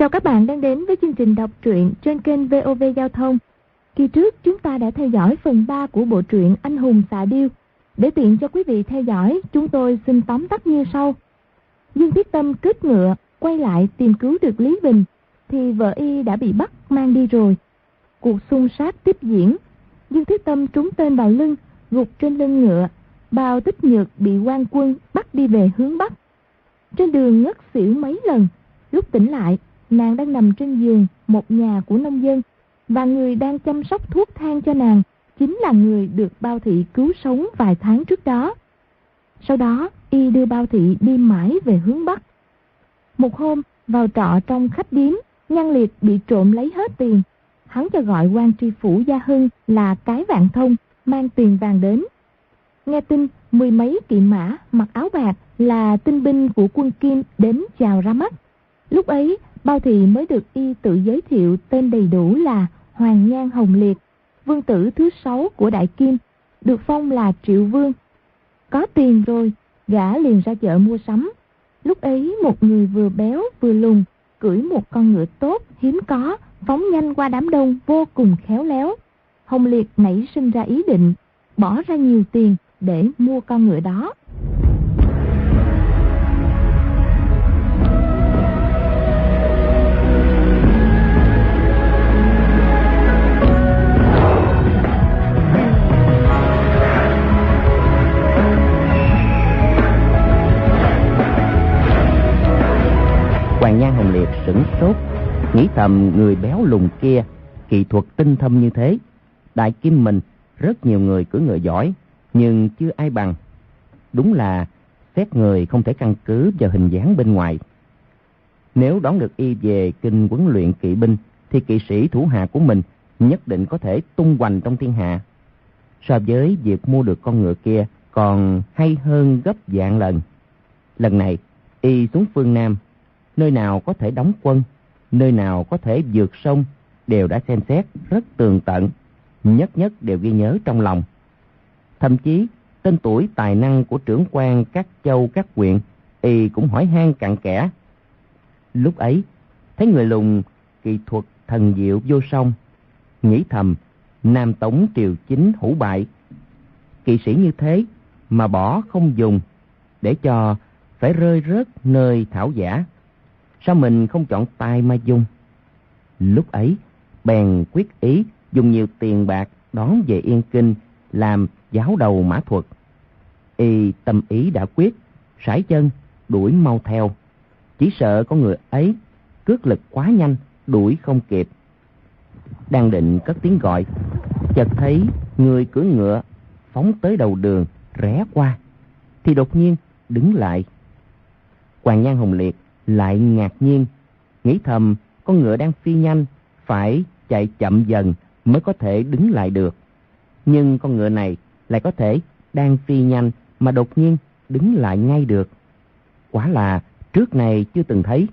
Chào các bạn đang đến với chương trình đọc truyện trên kênh VOV Giao thông. Kỳ trước chúng ta đã theo dõi phần 3 của bộ truyện Anh hùng xạ điêu. Để tiện cho quý vị theo dõi, chúng tôi xin tóm tắt như sau. Dương Thiết Tâm cưỡi ngựa quay lại tìm cứu được Lý Bình thì vợ y đã bị bắt mang đi rồi. Cuộc xung sát tiếp diễn. Dương Thiết Tâm trúng tên vào lưng, gục trên lưng ngựa. Bao Tích Nhược bị quan quân bắt đi về hướng bắc. Trên đường ngất xỉu mấy lần. Lúc tỉnh lại, nàng đang nằm trên giường một nhà của nông dân, và người đang chăm sóc thuốc thang cho nàng chính là người được Bao Thị cứu sống vài tháng trước đó. Sau đó y đưa Bao Thị đi mãi về hướng bắc. Một hôm vào trọ trong khách điếm, Nhan Liệt bị trộm lấy hết tiền. Hắn cho gọi quan tri phủ Gia Hưng là Cái Vạn Thông mang tiền vàng đến. Nghe tin 10 mấy kỵ mã mặc áo bạc là tinh binh của quân Kim đến chào ra mắt. Lúc ấy Bao Thị mới được y tự giới thiệu tên đầy đủ là Hoàng Nhan Hồng Liệt, vương tử thứ 6 của Đại Kim, được phong là Triệu Vương. Có tiền rồi, gã liền ra chợ mua sắm. Lúc ấy một người vừa béo vừa lùn, cưỡi một con ngựa tốt hiếm có, phóng nhanh qua đám đông vô cùng khéo léo. Hồng Liệt nảy sinh ra ý định bỏ ra nhiều tiền để mua con ngựa đó. Hoàng Nhan Hồng Liệt sửng sốt, nghĩ thầm người béo lùn kia kỳ thuật tinh thâm như thế. Đại Kim mình rất nhiều người cưỡi ngựa giỏi, nhưng chưa ai bằng. Đúng là xét người không thể căn cứ vào hình dáng bên ngoài. Nếu đón được y về kinh huấn luyện kỵ binh, thì kỵ sĩ thủ hạ của mình nhất định có thể tung hoành trong thiên hạ. So với việc mua được con ngựa kia còn hay hơn gấp vạn lần. Lần này y xuống phương Nam, nơi nào có thể đóng quân, nơi nào có thể vượt sông, đều đã xem xét rất tường tận, nhất nhất đều ghi nhớ trong lòng. Thậm chí tên tuổi tài năng của trưởng quan các châu các huyện y cũng hỏi han cặn kẽ. Lúc ấy thấy người lùn kỳ thuật thần diệu vô song, nghĩ thầm Nam Tống triều chính hủ bại, kỵ sĩ như thế mà bỏ không dùng, để cho phải rơi rớt nơi thảo giả. Sao mình không chọn tài mà dùng? Lúc ấy bèn quyết ý dùng nhiều tiền bạc đón về Yên Kinh làm giáo đầu mã thuật. Y tâm ý đã quyết, sải chân đuổi mau theo. Chỉ sợ con người ấy cước lực quá nhanh, đuổi không kịp. Đang định cất tiếng gọi, chợt thấy người cưỡi ngựa phóng tới đầu đường rẽ qua, thì đột nhiên đứng lại. Hoàng Nhan Hồng Liệt lại ngạc nhiên, nghĩ thầm con ngựa đang phi nhanh, phải chạy chậm dần mới có thể đứng lại được. Nhưng con ngựa này lại có thể đang phi nhanh mà đột nhiên đứng lại ngay được. Quả là trước này chưa từng thấy.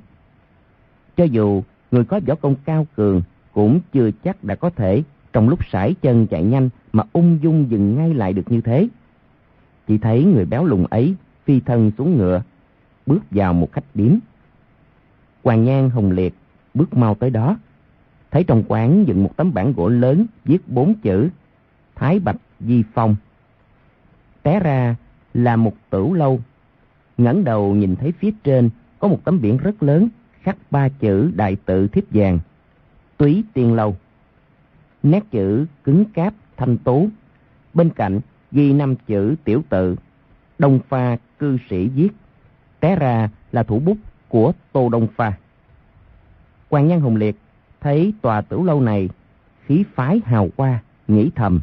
Cho dù người có võ công cao cường cũng chưa chắc đã có thể trong lúc sải chân chạy nhanh mà ung dung dừng ngay lại được như thế. Chỉ thấy người béo lùn ấy phi thân xuống ngựa, bước vào một khách điếm. Hoàng Nhan Hồng Liệt bước mau tới đó, thấy trong quán dựng một tấm bảng gỗ lớn viết 4 chữ Thái Bạch Di Phong. Té ra là một tửu lâu. Ngẩng đầu nhìn thấy phía trên có một tấm biển rất lớn khắc 3 chữ đại tự thiếp vàng Túy Tiên Lâu. Nét chữ cứng cáp thanh tú, bên cạnh ghi 5 chữ tiểu tự Đông Pha cư sĩ viết. Té ra là thủ bút của Tô Đông Pha. Hoàng Nhan Hồng Liệt thấy tòa tửu lâu này khí phái hào hoa, nghĩ thầm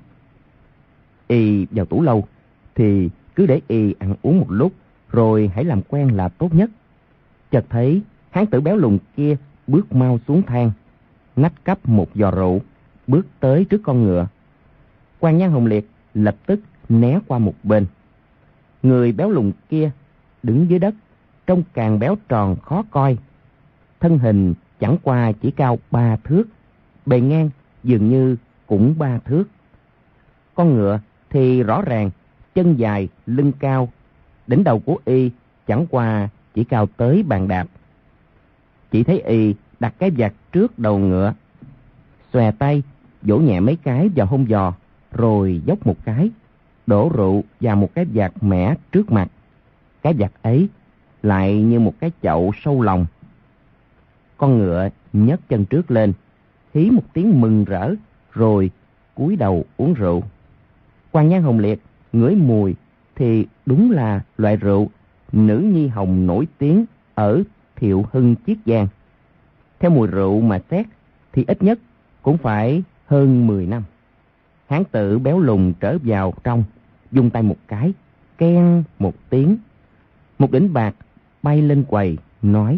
y vào tửu lâu thì cứ để y ăn uống một lúc rồi hãy làm quen là tốt nhất. Chợt thấy hán tử béo lùn kia bước mau xuống thang, nách cắp một giò rượu, bước tới trước con ngựa. Hoàng Nhan Hồng Liệt lập tức né qua một bên. Người béo lùn kia đứng dưới đất, trông càng béo tròn khó coi. Thân hình chẳng qua chỉ cao 3 thước, bề ngang dường như cũng 3 thước. Con ngựa thì rõ ràng chân dài lưng cao, đỉnh đầu của y chẳng qua chỉ cao tới bàn đạp. Chỉ thấy y đặt cái vạt trước đầu ngựa, xòe tay vỗ nhẹ mấy cái vào hông giò, rồi dốc một cái, đổ rượu vào một cái vạt mẻ trước mặt. Cái vạt ấy lại như một cái chậu sâu lòng. Con ngựa nhấc chân trước lên, hí một tiếng mừng rỡ, rồi cúi đầu uống rượu. Quan Nhan Hồng Liệt ngửi mùi thì đúng là loại rượu Nữ Nhi Hồng nổi tiếng ở Thiệu Hưng Chiết Giang. Theo mùi rượu mà xét thì ít nhất cũng phải hơn 10 năm. Hán tử béo lùn trở vào trong, dùng tay một cái, keng một tiếng. Một đỉnh bạc bay lên quầy, nói: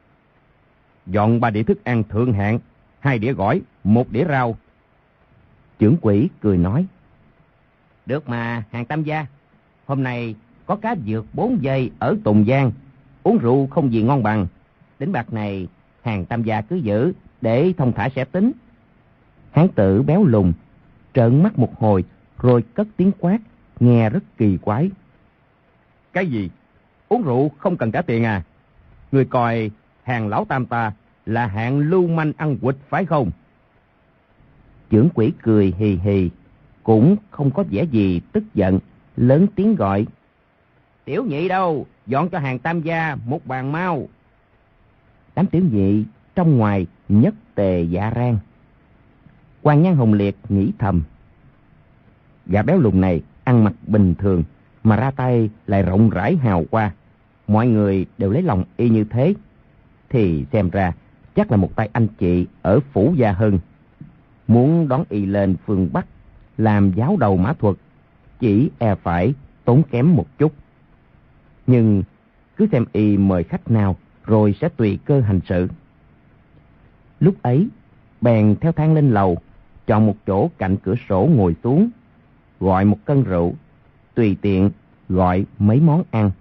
"Dọn 3 đĩa thức ăn thượng hạng, 2 đĩa gỏi, 1 đĩa rau." Chưởng quỹ cười nói: "Được mà hàng tam gia, hôm nay có cá vượt 4 giây ở Tùng Giang, uống rượu không gì ngon bằng. Đỉnh bạc này hàng tam gia cứ giữ, để thông thả sẽ tính." Hán tử béo lùn trợn mắt một hồi, rồi cất tiếng quát, nghe rất kỳ quái: "Cái gì? Uống rượu không cần trả tiền à? Người coi hàng lão tam ta là hạng lưu manh ăn quỵt phải không?" Chưởng quỹ cười hì hì, cũng không có vẻ gì tức giận, lớn tiếng gọi: "Tiểu nhị đâu? Dọn cho hàng tam gia một bàn mau." Đám tiểu nhị trong ngoài nhất tề dạ rang. Quan Nhan Hồng Liệt nghĩ thầm: gã béo lùn này ăn mặc bình thường mà ra tay lại rộng rãi hào hoa, mọi người đều lấy lòng y như thế, thì xem ra chắc là một tay anh chị ở Phủ Gia Hưng. Muốn đón y lên phương Bắc làm giáo đầu mã thuật, chỉ e phải tốn kém một chút. Nhưng cứ xem y mời khách nào, rồi sẽ tùy cơ hành sự. Lúc ấy bèn theo thang lên lầu, chọn một chỗ cạnh cửa sổ ngồi xuống, gọi một cân rượu, tùy tiện gọi mấy món ăn.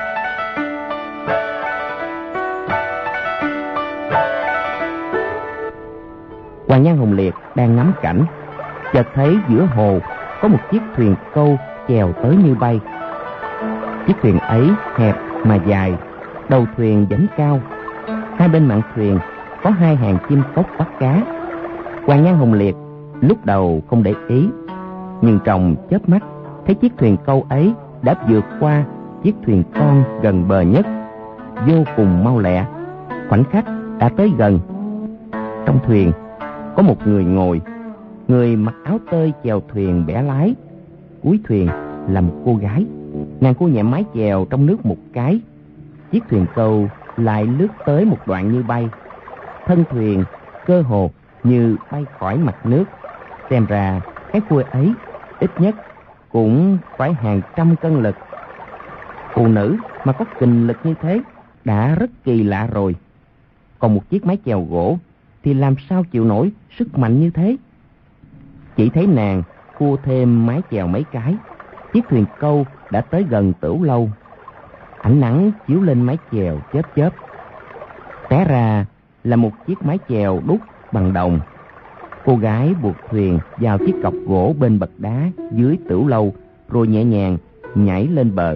Hoàng Nhan Hồng Liệt đang ngắm cảnh, chợt thấy giữa hồ có một chiếc thuyền câu chèo tới như bay. Chiếc thuyền ấy hẹp mà dài, đầu thuyền vẫy cao, hai bên mạn thuyền có 2 hàng chim cốc bắt cá. Hoàng Nhan Hồng Liệt lúc đầu không để ý, nhưng trong chớp mắt thấy chiếc thuyền câu ấy đã vượt qua chiếc thuyền con gần bờ nhất, vô cùng mau lẹ, khoảnh khắc đã tới gần. Trong thuyền có một người ngồi, người mặc áo tơi chèo thuyền bẻ lái. Cuối thuyền là một cô gái, nàng cô nhẹ mái chèo trong nước một cái, chiếc thuyền câu lại lướt tới một đoạn như bay. Thân thuyền cơ hồ như bay khỏi mặt nước. Xem ra cái khuê ấy ít nhất cũng phải hàng trăm cân lực. Phụ nữ mà có kình lực như thế đã rất kỳ lạ rồi. Còn một chiếc mái chèo gỗ thì làm sao chịu nổi sức mạnh như thế. Chỉ thấy nàng cua thêm mái chèo mấy cái, chiếc thuyền câu đã tới gần Tửu Lâu. Ánh nắng chiếu lên mái chèo chớp chớp. Té ra là một chiếc mái chèo đúc bằng đồng. Cô gái buộc thuyền vào chiếc cọc gỗ bên bậc đá dưới Tửu Lâu, rồi nhẹ nhàng nhảy lên bờ.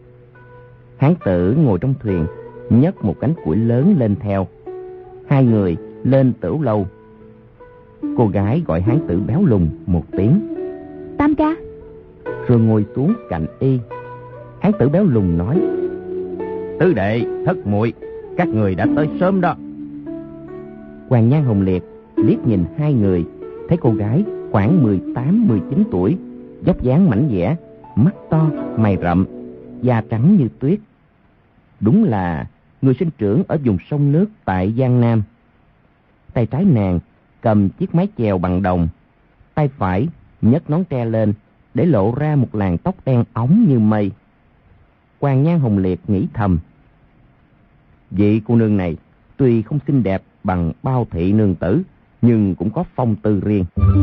Hán tử ngồi trong thuyền nhấc một cánh củi lớn lên theo. Hai người lên Tửu Lâu. Cô gái gọi hán tử béo lùn một tiếng: "Tam ca." Rồi ngồi xuống cạnh y. Hán tử béo lùn nói: "Tứ đệ, thất muội, các người đã tới sớm đó." Hoàng Nhan Hồng Liệt liếc nhìn hai người, thấy cô gái khoảng 18-19 tuổi, vóc dáng mảnh dẻ, mắt to, mày rậm, da trắng như tuyết. Đúng là người sinh trưởng ở vùng sông nước tại Giang Nam. Tay trái nàng cầm chiếc mái chèo bằng đồng, tay phải nhấc nón tre lên để lộ ra một làn tóc đen óng như mây. Hoàng Nhan Hồng Liệt nghĩ thầm: vị cô nương này tuy không xinh đẹp bằng Bao thị nương tử, nhưng cũng có phong tư riêng.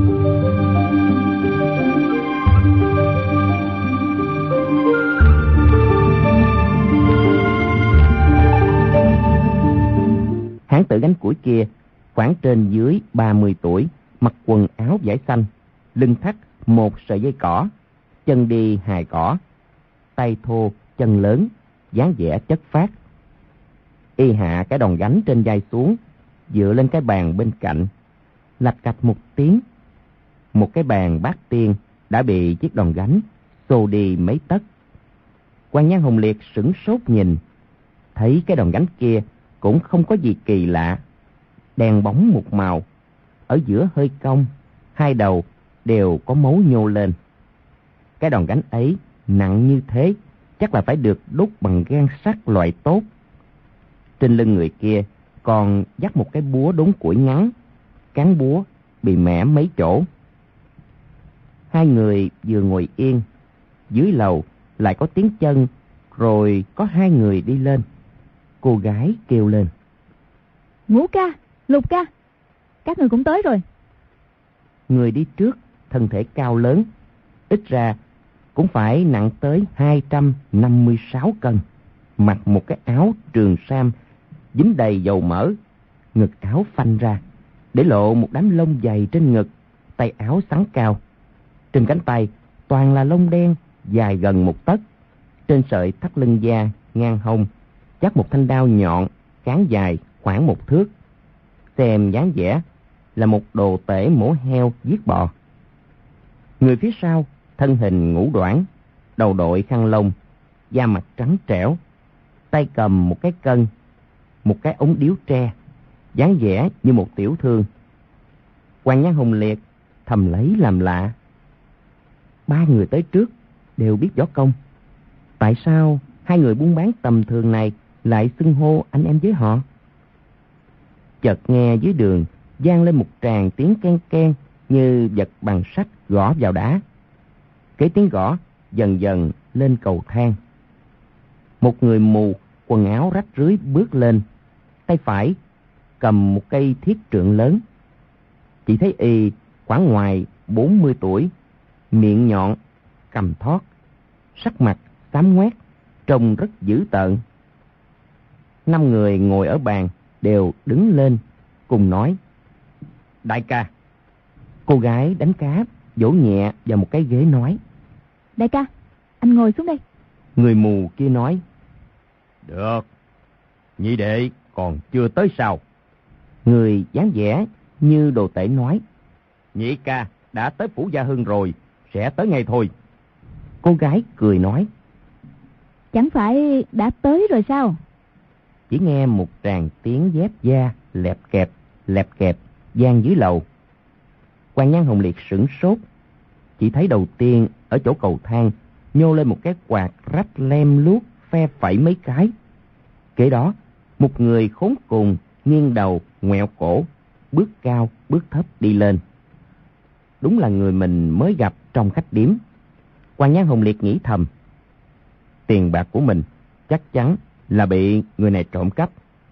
Hán tử gánh củi kia khoảng trên dưới 30 tuổi, mặc quần áo vải xanh, lưng thắt một sợi dây cỏ, chân đi hài cỏ, tay thô chân lớn, dáng vẻ chất phác. Y hạ cái đòn gánh trên vai xuống, dựa lên cái bàn bên cạnh. Lạch cạch một tiếng, một cái bàn bát tiên đã bị chiếc đòn gánh xô đi mấy tấc. Quan Nhan Hồng Liệt sửng sốt nhìn, thấy cái đòn gánh kia cũng không có gì kỳ lạ, đen bóng một màu, ở giữa hơi cong, hai đầu đều có mấu nhô lên. Cái đòn gánh ấy nặng như thế, chắc là phải được đúc bằng gan sắt loại tốt. Trên lưng người kia còn dắt một cái búa đốn củi ngắn, cán búa bị mẻ mấy chỗ. Hai người vừa ngồi yên, dưới lầu lại có tiếng chân, rồi có hai người đi lên. Cô gái kêu lên: Ngũ ca, Lục ca, các người cũng tới rồi. Người đi trước thân thể cao lớn, ít ra cũng phải nặng tới 256 cân, mặc một cái áo trường sam dính đầy dầu mỡ, ngực áo phanh ra, để lộ một đám lông dày trên ngực, tay áo xắn cao. Trên cánh tay toàn là lông đen dài gần một tấc. Trên sợi thắt lưng da ngang hông chắc một thanh đao nhọn, cán dài khoảng 1 thước. Xem dáng vẻ là một đồ tể mổ heo giết bò. Người phía sau thân hình ngũ đoản, đầu đội khăn lông, da mặt trắng trẻo, tay cầm một cái cân, một cái ống điếu tre, dáng vẻ như một tiểu thương. Quan Nhan Hồng Liệt thầm lấy làm lạ. 3 người tới trước đều biết võ công, tại sao hai người buôn bán tầm thường này lại xưng hô anh em với họ? Chợt nghe dưới đường vang lên một tràng tiếng ken ken như vật bằng sắt gõ vào đá. Cái tiếng gõ dần dần lên cầu thang. Một người mù quần áo rách rưới bước lên, tay phải cầm một cây thiết trượng lớn. Chỉ thấy y khoảng ngoài 40 tuổi, miệng nhọn, cằm thót, sắc mặt xám ngoét, trông rất dữ tợn. 5 người ngồi ở bàn đều đứng lên cùng nói: Đại ca. Cô gái đánh cá vỗ nhẹ vào một cái ghế nói: Đại ca, anh ngồi xuống đây. Người mù kia nói: Được, nhị đệ còn chưa tới sao? Người dáng vẻ như đồ tể nói: Nhị ca đã tới Phủ Gia Hưng rồi, sẽ tới ngay thôi. Cô gái cười nói: Chẳng phải đã tới rồi sao? Chỉ nghe một tràng tiếng dép da lẹp kẹp vang dưới lầu. Quan Nhan Hồng Liệt sửng sốt, chỉ thấy đầu tiên ở chỗ cầu thang nhô lên một cái quạt rách lem luốc phe phẩy mấy cái. Kế đó một người khốn cùng nghiêng đầu ngoẹo cổ, bước cao bước thấp đi lên. Đúng là người mình mới gặp trong khách điếm. Quan Nhan Hồng Liệt nghĩ thầm, tiền bạc của mình chắc chắn là bị người này trộm cắp.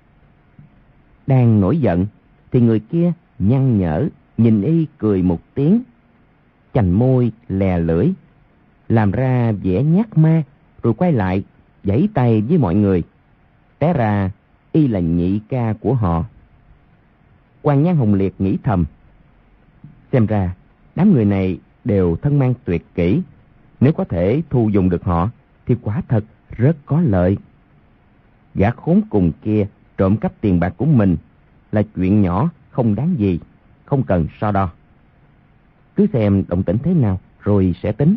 Đang nổi giận thì người kia nhăn nhở nhìn y cười một tiếng, chành môi lè lưỡi, làm ra vẻ nhát ma, rồi quay lại giãy tay với mọi người. Té ra y là nhị ca của họ. Quan Nhan Hồng Liệt nghĩ thầm, xem ra đám người này đều thân mang tuyệt kỹ, nếu có thể thu dùng được họ thì quả thật rất có lợi. Gã khốn cùng kia trộm cắp tiền bạc của mình là chuyện nhỏ không đáng gì, không cần so đo. Cứ xem động tĩnh thế nào rồi sẽ tính.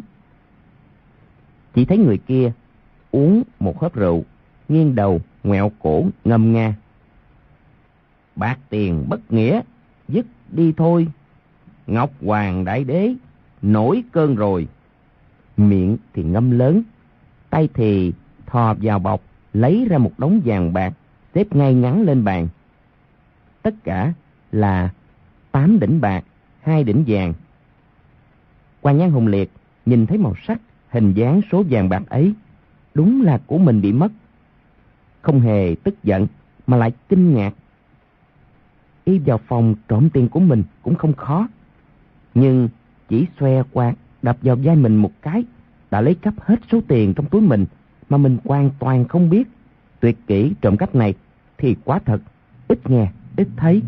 Chỉ thấy người kia uống một hớp rượu, nghiêng đầu ngoẹo cổ ngâm nga: Bạc tiền bất nghĩa, dứt đi thôi. Ngọc Hoàng Đại Đế nổi cơn rồi. Miệng thì ngâm lớn, tay thì thò vào bọc lấy ra một đống vàng bạc xếp ngay ngắn lên bàn. Tất cả là 8 đỉnh bạc, 2 đỉnh vàng. Quan Nhan Hồng Liệt nhìn thấy màu sắc, hình dáng số vàng bạc ấy, đúng là của mình bị mất. Không hề tức giận mà lại kinh ngạc. Y vào phòng trộm tiền của mình cũng không khó, nhưng chỉ xoe quạt đập vào vai mình một cái đã lấy cắp hết số tiền trong túi mình mà mình hoàn toàn không biết. Tuyệt kỹ trộm cắp này thì quá thật ít nghe ít thấy.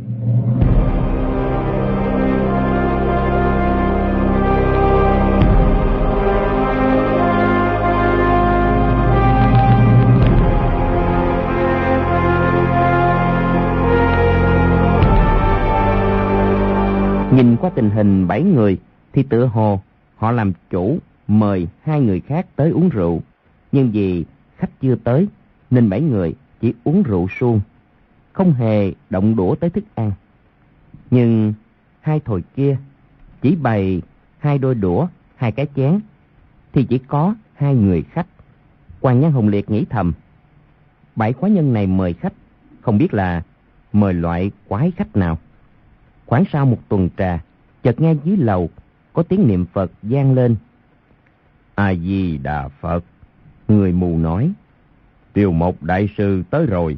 Nhìn qua tình hình 7 người thì tựa hồ họ làm chủ mời 2 người khác tới uống rượu. Nhưng vì khách chưa tới nên 7 người chỉ uống rượu suông, không hề động đũa tới thức ăn. Nhưng 2 thồi kia chỉ bày 2 đôi đũa, 2 cái chén thì chỉ có 2 người khách. Hoàng Nhan Hồng Liệt nghĩ thầm, 7 quái nhân này mời khách không biết là mời loại quái khách nào. Khoảng sau một tuần trà, chợt nghe dưới lầu có tiếng niệm Phật vang lên. A Di Đà Phật. Người mù nói, Tiêu Mộc đại sư tới rồi.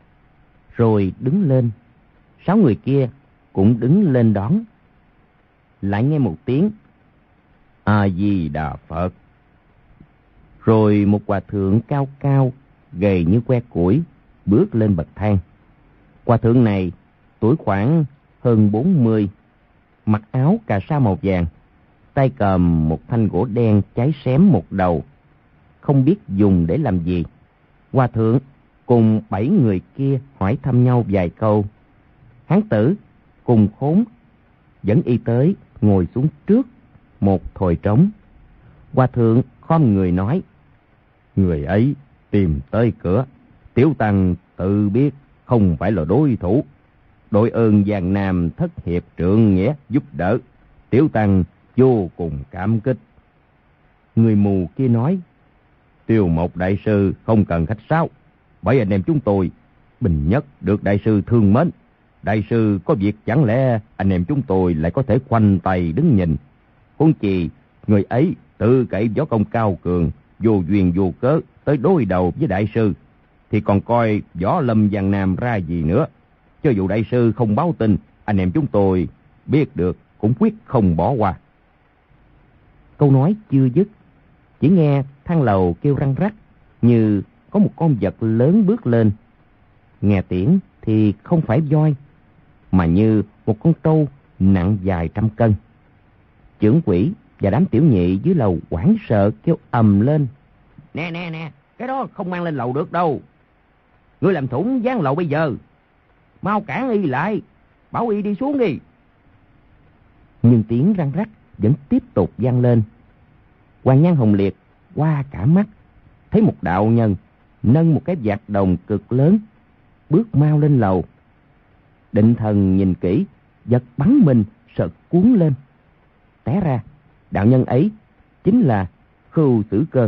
Rồi đứng lên. 6 người kia cũng đứng lên đón. Lại nghe một tiếng A Di Đà Phật. Rồi một hòa thượng cao cao, gầy như que củi bước lên bậc thang. Hòa thượng này tuổi khoảng hơn 40, mặc áo cà sa màu vàng, tay cầm một thanh gỗ đen cháy xém một đầu, không biết dùng để làm gì. Hòa thượng cùng 7 người kia hỏi thăm nhau vài câu. Hán tử cùng khốn dẫn y tới ngồi xuống trước một thồi trống. Hòa thượng khom người nói, người ấy tìm tới cửa, tiểu tăng tự biết không phải là đối thủ. Đội ơn Giang Nam thất hiệp trượng nghĩa giúp đỡ, tiểu tăng vô cùng cảm kích. Người mù kia nói, Tiêu Mộc đại sư không cần khách sáo, 7 anh em chúng tôi bình nhất được đại sư thương mến. Đại sư có việc chẳng lẽ anh em chúng tôi lại có thể khoanh tay đứng nhìn. Huống chi người ấy tự cậy võ công cao cường, vô duyên vô cớ tới đối đầu với đại sư, thì còn coi võ lâm Giang Nam ra gì nữa. Cho dù đại sư không báo tin, anh em chúng tôi biết được cũng quyết không bỏ qua. Câu nói chưa dứt, chỉ nghe thang lầu kêu răng rắc, như có một con vật lớn bước lên. Nghe tiếng thì không phải voi, mà như một con trâu nặng vài trăm cân. Chưởng quỷ và đám tiểu nhị dưới lầu hoảng sợ kêu ầm lên, Nè, cái đó không mang lên lầu được đâu. Ngươi làm thủng gián lầu bây giờ, mau cản y lại, bảo y đi xuống đi. Nhưng tiếng răng rắc vẫn tiếp tục vang lên. Hoàng Nhan Hồng Liệt qua cả mắt, thấy một đạo nhân nâng một cái vạt đồng cực lớn, bước mau lên lầu. Định thần nhìn kỹ, giật bắn mình sợ cuốn lên. Té ra đạo nhân ấy chính là Khưu Tử Cơ.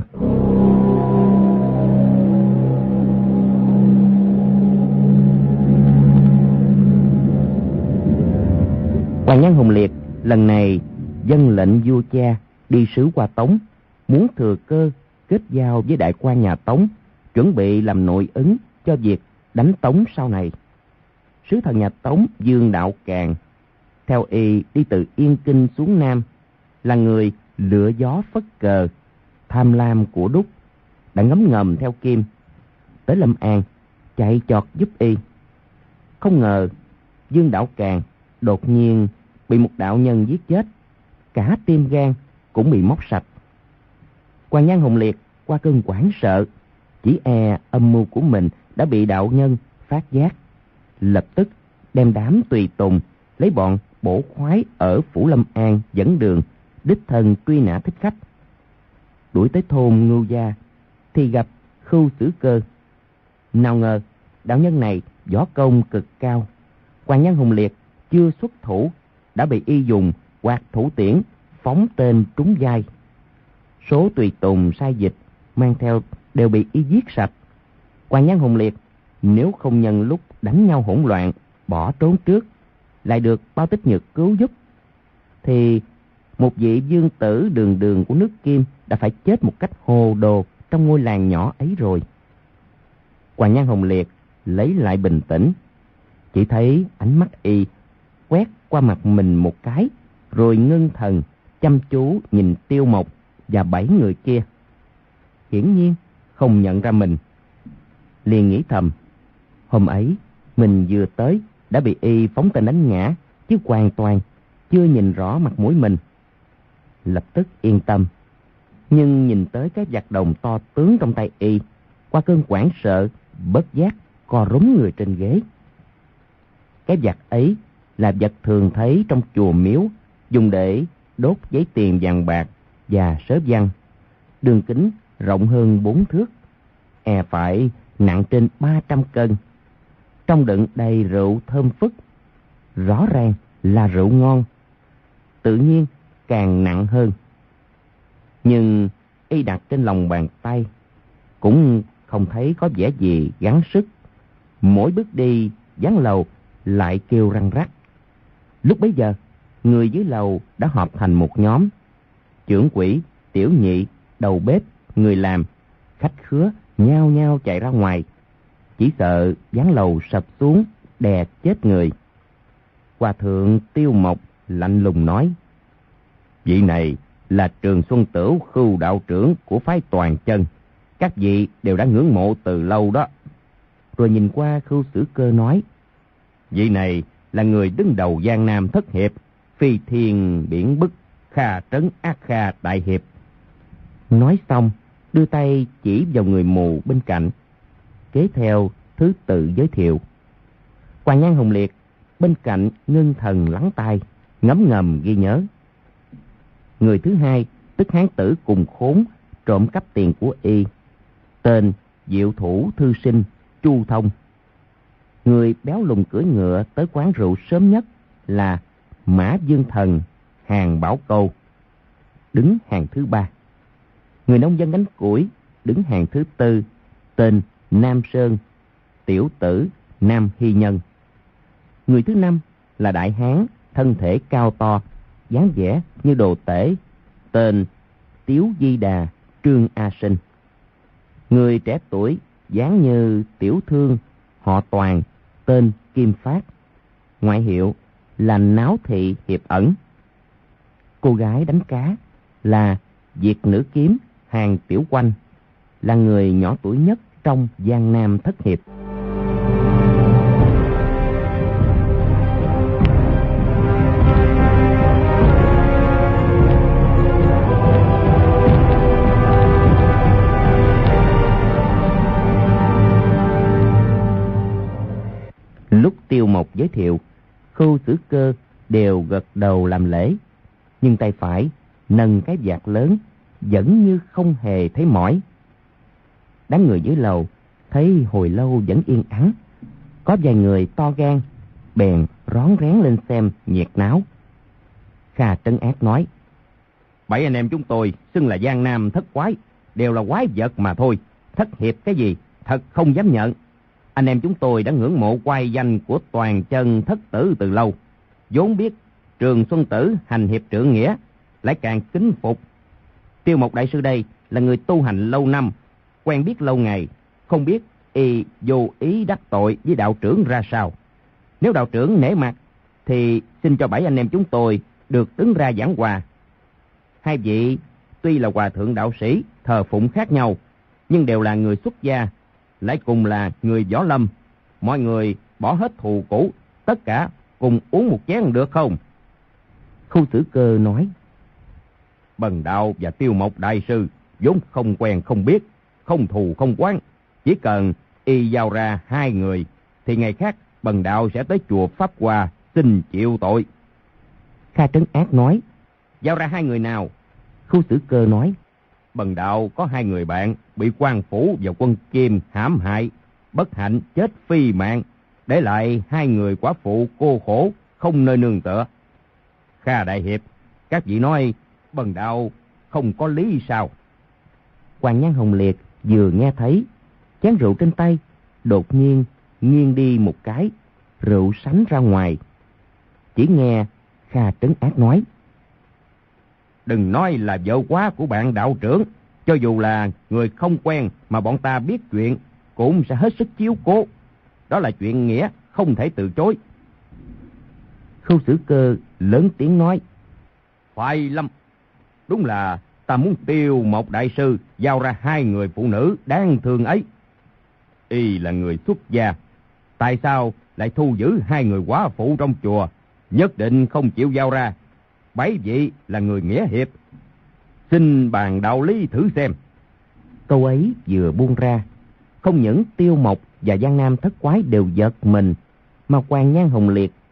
Hoàng Nhan Hồng Liệt lần này dâng lệnh vua cha đi sứ qua Tống, muốn thừa cơ kết giao với đại quan nhà Tống, chuẩn bị làm nội ứng cho việc đánh Tống sau này. Sứ thần nhà Tống Dương Đạo Càn theo y đi từ Yên Kinh xuống Nam, là người lựa gió phất cờ, tham lam của đúc, đã ngấm ngầm theo Kim tới Lâm An chạy chọt giúp y. Không ngờ Dương Đạo Càn đột nhiên bị một đạo nhân giết chết, cả tim gan cũng bị móc sạch. Hoàng Nhan Hồng Liệt qua cơn hoảng sợ, chỉ e âm mưu của mình đã bị đạo nhân phát giác, lập tức đem đám tùy tùng lấy bọn bổ khoái ở phủ Lâm An dẫn đường, đích thân truy nã thích khách. Đuổi tới thôn Ngưu Gia thì gặp Khưu Tử Cơ. Nào ngờ đạo nhân này võ công cực cao, Hoàng Nhan Hồng Liệt chưa xuất thủ đã bị y dùng quạt thủ tiễn phóng tên trúng vai. Số tùy tùng sai dịch mang theo đều bị y giết sạch. Hoàng Nhan Hồng Liệt nếu không nhân lúc đánh nhau hỗn loạn bỏ trốn trước, lại được Bao Tích Nhược cứu giúp, thì một vị dương tử đường đường của nước Kim đã phải chết một cách hồ đồ trong ngôi làng nhỏ ấy rồi. Hoàng Nhan Hồng Liệt lấy lại bình tĩnh, chỉ thấy ánh mắt y quét qua mặt mình một cái, rồi ngưng thần chăm chú nhìn Tiêu Mộc và 7 người kia. Hiển nhiên không nhận ra mình. Liền nghĩ thầm, hôm ấy mình vừa tới đã bị y phóng tên đánh ngã, chứ hoàn toàn chưa nhìn rõ mặt mũi mình. Lập tức yên tâm, nhưng nhìn tới cái vạt đồng to tướng trong tay y, qua cơn hoảng sợ bất giác co rúm người trên ghế. Cái vạt ấy là vật thường thấy trong chùa miếu, dùng để đốt giấy tiền vàng bạc và sớ văn. Đường kính rộng hơn 4 thước, phải nặng trên 300 cân. Trong đựng đầy rượu thơm phức, rõ ràng là rượu ngon, tự nhiên càng nặng hơn. Nhưng y đặt trên lòng bàn tay, cũng không thấy có vẻ gì gắng sức. Mỗi bước đi gián lầu lại kêu răng rắc. Lúc bấy giờ, người dưới lầu đã họp thành một nhóm. Trưởng quỹ, tiểu nhị, đầu bếp, người làm, khách khứa nhao nhao chạy ra ngoài, chỉ sợ gián lầu sập xuống đè chết người. Hòa thượng Tiêu Mộc lạnh lùng nói: vị này là Trường Xuân Tửu, Khưu đạo trưởng của phái Toàn Chân, các vị đều đã ngưỡng mộ từ lâu đó. Rồi nhìn qua Khưu Sử Cơ nói: vị này là người đứng đầu Giang Nam thất hiệp, phi thiên biển bức, Kha trấn ác Kha đại hiệp. Nói xong đưa tay chỉ vào người mù bên cạnh, kế theo thứ tự giới thiệu. Hoàng Nhan Hồng Liệt bên cạnh ngưng thần lắng tai, ngấm ngầm ghi nhớ. Người thứ hai tức hán tử cùng khốn trộm cắp tiền của y, tên Diệu Thủ thư sinh Chu Thông. Người béo lùn cưỡi ngựa tới quán rượu sớm nhất là Mã Dương Thần Hàng Bảo Câu, đứng hàng thứ 3. Người nông dân gánh củi đứng hàng thứ 4, tên Nam Sơn Tiểu Tử Nam Hy Nhân. Người thứ 5 là đại hán thân thể cao to, dáng vẻ như đồ tể, tên Tiếu Di Đà Trương A Sinh. Người trẻ tuổi dáng như tiểu thương họ Toàn, tên Kim Phát, ngoại hiệu là Náo Thị Hiệp Ẩn. Cô gái đánh cá là Việt Nữ Kiếm Hàng Tiểu Quanh, là người nhỏ tuổi nhất trong Giang Nam thất hiệp. Lúc Tiêu Mộc giới thiệu, Khưu Sử Cơ đều gật đầu làm lễ, nhưng tay phải nâng cái vạt lớn, vẫn như không hề thấy mỏi. Đám người dưới lầu thấy hồi lâu vẫn yên ắng, có vài người to gan bèn rón rén lên xem nhiệt náo. Kha Trấn Ác nói: 7 anh em chúng tôi xưng là Giang Nam thất quái, đều là quái vật mà thôi, thất hiệp cái gì thật không dám nhận. Anh em chúng tôi đã ngưỡng mộ quay danh của Toàn Chân thất tử từ lâu, vốn biết Trường Xuân Tử hành hiệp trượng nghĩa, lại càng kính phục. Tiêu Mộc đại sư đây là người tu hành lâu năm, quen biết lâu ngày, không biết y vô ý đắc tội với đạo trưởng ra sao. Nếu đạo trưởng nể mặt thì xin cho 7 anh em chúng tôi được đứng ra giảng hòa. Hai vị tuy là hòa thượng đạo sĩ thờ phụng khác nhau, nhưng đều là người xuất gia, lại cùng là người võ lâm. Mọi người bỏ hết thù cũ, tất cả cùng uống một chén được không? Khưu Sử Cơ nói: Bần đạo và Tiêu Mộc đại sư vốn không quen không biết, không thù không oán, chỉ cần y giao ra 2 người thì ngày khác bần đạo sẽ tới chùa Pháp Hoa xin chịu tội. Kha Trấn Ác nói: Giao ra 2 người nào? Khưu Sử Cơ nói: Bần đạo có 2 người bạn bị quan phủ và quân Kim hãm hại, bất hạnh chết phi mạng, để lại 2 người quả phụ cô khổ không nơi nương tựa. Kha đại hiệp, các vị nói bần đạo không có lý sao? Hoàng Nhan Hồng Liệt vừa nghe thấy, chén rượu trên tay đột nhiên nghiêng đi một cái, rượu sánh ra ngoài. Chỉ nghe Kha Trấn Ác nói: Đừng nói là vợ quá của bạn đạo trưởng, cho dù là người không quen mà bọn ta biết chuyện cũng sẽ hết sức chiếu cố. Đó là chuyện nghĩa không thể từ chối. Khưu Sử Cơ lớn tiếng nói: Phải lắm, đúng là ta muốn Tiêu Mộc đại sư giao ra 2 người phụ nữ đáng thương ấy. Y là người xuất gia, tại sao lại thu giữ 2 người quá phụ trong chùa, nhất định không chịu giao ra? 7 vị là người nghĩa hiệp, xin bàn đạo lý thử xem. Câu ấy vừa buông ra, không những Tiêu Mộc và Giang Nam thất quái đều giật mình, mà Hoàng Nhan Hồng Liệt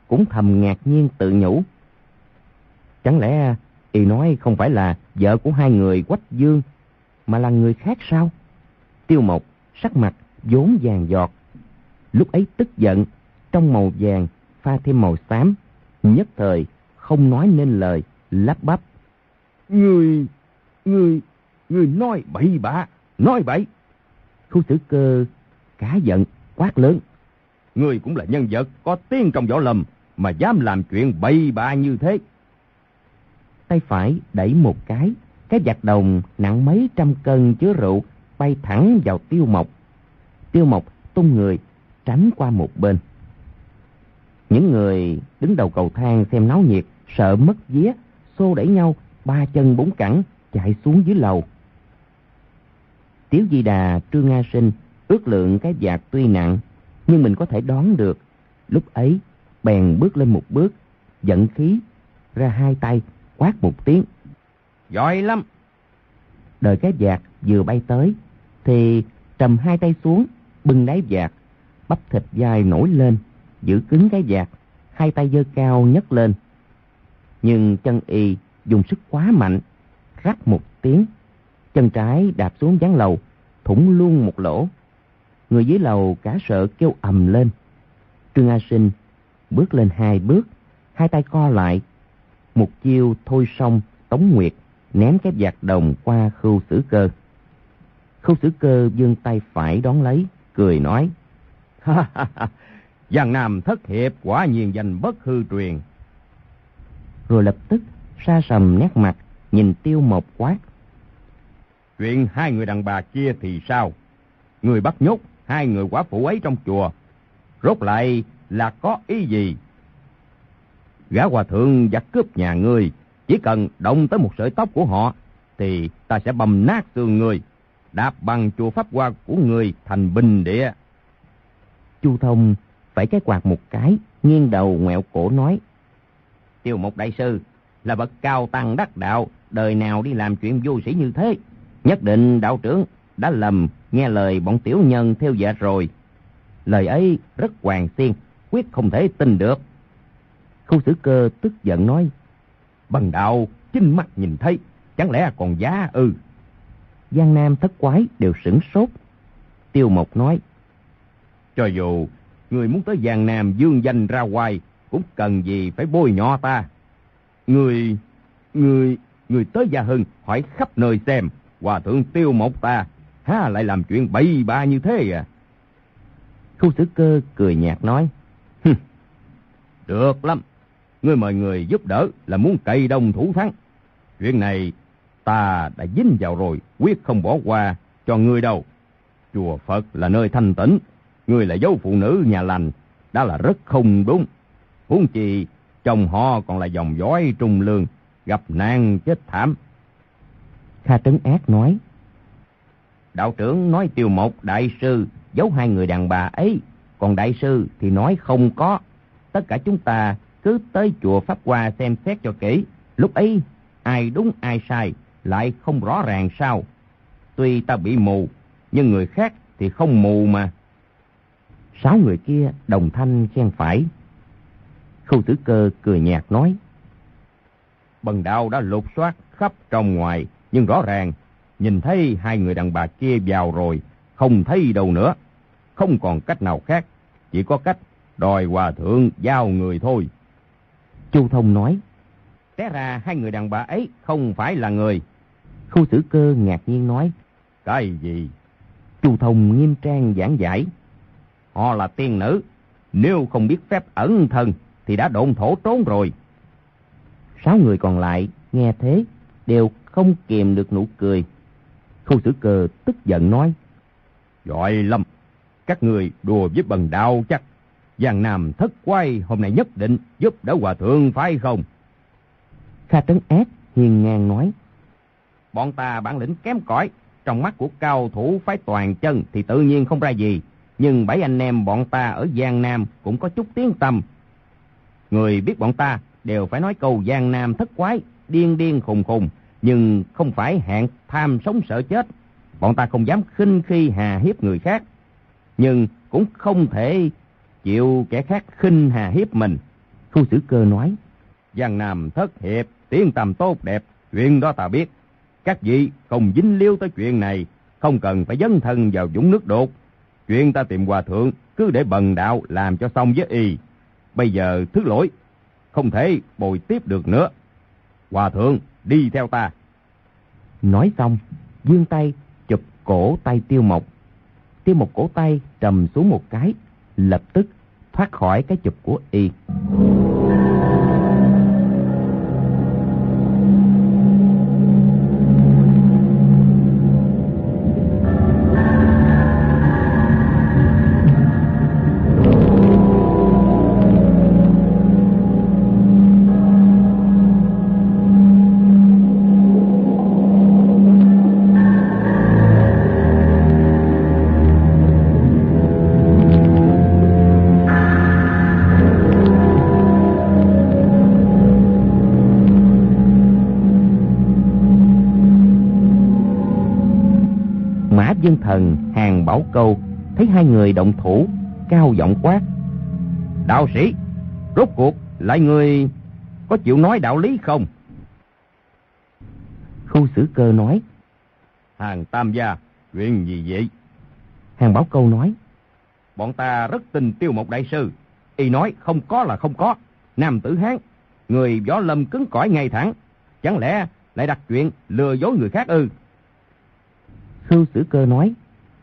cũng thầm ngạc nhiên tự nhủ. Chẳng lẽ y nói không phải là vợ của hai người Quách Dương, mà là người khác sao? Tiêu Mộc sắc mặt vốn vàng giọt, lúc ấy tức giận, trong màu vàng pha thêm màu xám, nhất thời không nói nên lời, lắp bắp. Người nói bậy bạ, nói bậy. Khu Xử Cơ cá giận quát lớn. Ngươi cũng là nhân vật có tiếng trong võ lâm mà dám làm chuyện bậy bạ như thế. Tay phải đẩy một cái vạc đồng nặng mấy trăm cân chứa rượu bay thẳng vào Tiêu Mộc. Tiêu Mộc tung người tránh qua một bên. Những người đứng đầu cầu thang xem náo nhiệt sợ mất vía, xô đẩy nhau, ba chân bốn cẳng chạy xuống dưới lầu. Tiếu Di Đà, Trương A Sinh ước lượng cái vạc tuy nặng, nhưng mình có thể đoán được. Lúc ấy bèn bước lên một bước, dẫn khí ra hai tay, quát một tiếng. Giỏi lắm! Đợi cái vạc vừa bay tới, thì trầm hai tay xuống, bưng đáy vạc, bắp thịt vai nổi lên, giữ cứng cái vạc, hai tay giơ cao nhấc lên. Nhưng chân y dùng sức quá mạnh, rắc một tiếng, chân trái đạp xuống gián lầu, thủng luôn một lỗ. Người dưới lầu cả sợ kêu ầm lên. Trương A Sinh bước lên hai bước, hai tay co lại, một chiêu thôi xong Tống Nguyệt ném cái vạc đồng qua Khưu Xử Cơ. Khưu Xử Cơ giương tay phải đón lấy, cười nói. Giang Nam thất hiệp quả nhiên danh bất hư truyền. Rồi lập tức sa sầm nét mặt, nhìn Tiêu Mộc quát. Chuyện hai người đàn bà kia thì sao? Người bắt nhốt hai người quả phụ ấy trong chùa, rốt lại là có ý gì? Gã hòa thượng giặc cướp nhà ngươi, chỉ cần động tới một sợi tóc của họ thì ta sẽ bầm nát xương người, đạp bằng chùa Pháp Hoa của người thành bình địa. Chu Thông phải cái quạt một cái, nghiêng đầu ngoẹo cổ nói. Tiêu Mộc đại sư là bậc cao tăng đắc đạo, đời nào đi làm chuyện vô sĩ như thế. Nhất định đạo trưởng đã lầm nghe lời bọn tiểu nhân theo dạ rồi. Lời ấy rất hoàn xiên, quyết không thể tin được. Khưu Xử Cơ tức giận nói. Bần đạo chính mắt nhìn thấy, chẳng lẽ còn giá ư? Giang Nam thất quái đều sửng sốt. Tiêu Mộc nói. Cho dù người muốn tới Giang Nam dương danh ra ngoài, cũng cần gì phải bôi nhọ ta. Người tới Gia Hưng hỏi khắp nơi xem, hòa thượng Tiêu Mộc ta há lại làm chuyện bậy bạ như thế à? Khưu Xử Cơ cười nhạt nói. Được lắm, ngươi mời người giúp đỡ là muốn cậy đông thủ thắng. Chuyện này ta đã dính vào rồi, quyết không bỏ qua cho ngươi đâu. Chùa Phật là nơi thanh tịnh, ngươi là dấu phụ nữ nhà lành, đã là rất không đúng. Huống chi chồng họ còn là dòng dõi trung lương, gặp nạn chết thảm. Kha Trấn Ác nói. Đạo trưởng nói Tiêu Mộc đại sư giấu hai người đàn bà ấy, còn đại sư thì nói không có. Tất cả chúng ta cứ tới chùa Pháp Hoa xem xét cho kỹ, lúc ấy ai đúng ai sai lại không rõ ràng sao? Tuy ta bị mù, nhưng người khác thì không mù mà. 6 người kia đồng thanh khen phải. Khưu Xử Cơ cười nhạt nói. Bần đạo đã lục soát khắp trong ngoài, nhưng rõ ràng nhìn thấy hai người đàn bà kia vào rồi, không thấy đâu nữa. Không còn cách nào khác, chỉ có cách đòi hòa thượng giao người thôi. Chu Thông nói. Té ra hai người đàn bà ấy không phải là người. Khưu Xử Cơ ngạc nhiên nói. Cái gì? Chu Thông nghiêm trang giảng giải. Họ là tiên nữ, nếu không biết phép ẩn thân thì đã độn thổ trốn rồi. 6 người còn lại nghe thế đều không kìm được nụ cười. Khưu Xử Cơ tức giận nói. Giỏi lắm, các người đùa với bần đạo chắc. Giang Nam thất quái hôm nay nhất định giúp đỡ hòa thượng phải không? Kha Trấn Ác hiên ngang nói. Bọn ta bản lĩnh kém cỏi, trong mắt của cao thủ phái Toàn Chân thì tự nhiên không ra gì. Nhưng 7 anh em bọn ta ở Giang Nam cũng có chút tiếng tăm. Người biết bọn ta đều phải nói câu Giang Nam thất quái, điên điên khùng khùng, nhưng không phải hạng tham sống sợ chết. Bọn ta không dám khinh khi hà hiếp người khác, nhưng cũng không thể chịu kẻ khác khinh hà hiếp mình. Khu Xử Cơ nói: Giang Nam thất hiệp, tiếng tăm tốt đẹp, chuyện đó ta biết. Các vị không dính líu tới chuyện này, không cần phải dấn thân vào vũng nước đục. Chuyện ta tìm hòa thượng, cứ để bần đạo làm cho xong với y. Bây giờ thứ lỗi, không thể bồi tiếp được nữa. Hòa thượng, đi theo ta. Nói xong, giương tay chụp cổ tay Tiêu Mộc. Tiêu Mộc cổ tay trầm xuống một cái, lập tức thoát khỏi cái chụp của y. Dân Thần, Hàn Bảo Câu thấy hai người động thủ, cao giọng quát: Đạo sĩ, rốt cuộc lại người có chịu nói đạo lý không? Khu Xử Cơ nói: Hàn Tam gia, chuyện gì vậy? Hàn Bảo Câu nói: Bọn ta rất tin Tiêu Mộc đại sư, y nói không có là không có. Nam tử Hán, người võ lâm cứng cỏi ngay thẳng, chẳng lẽ lại đặt chuyện lừa dối người khác ư? Khưu Xử Cơ nói: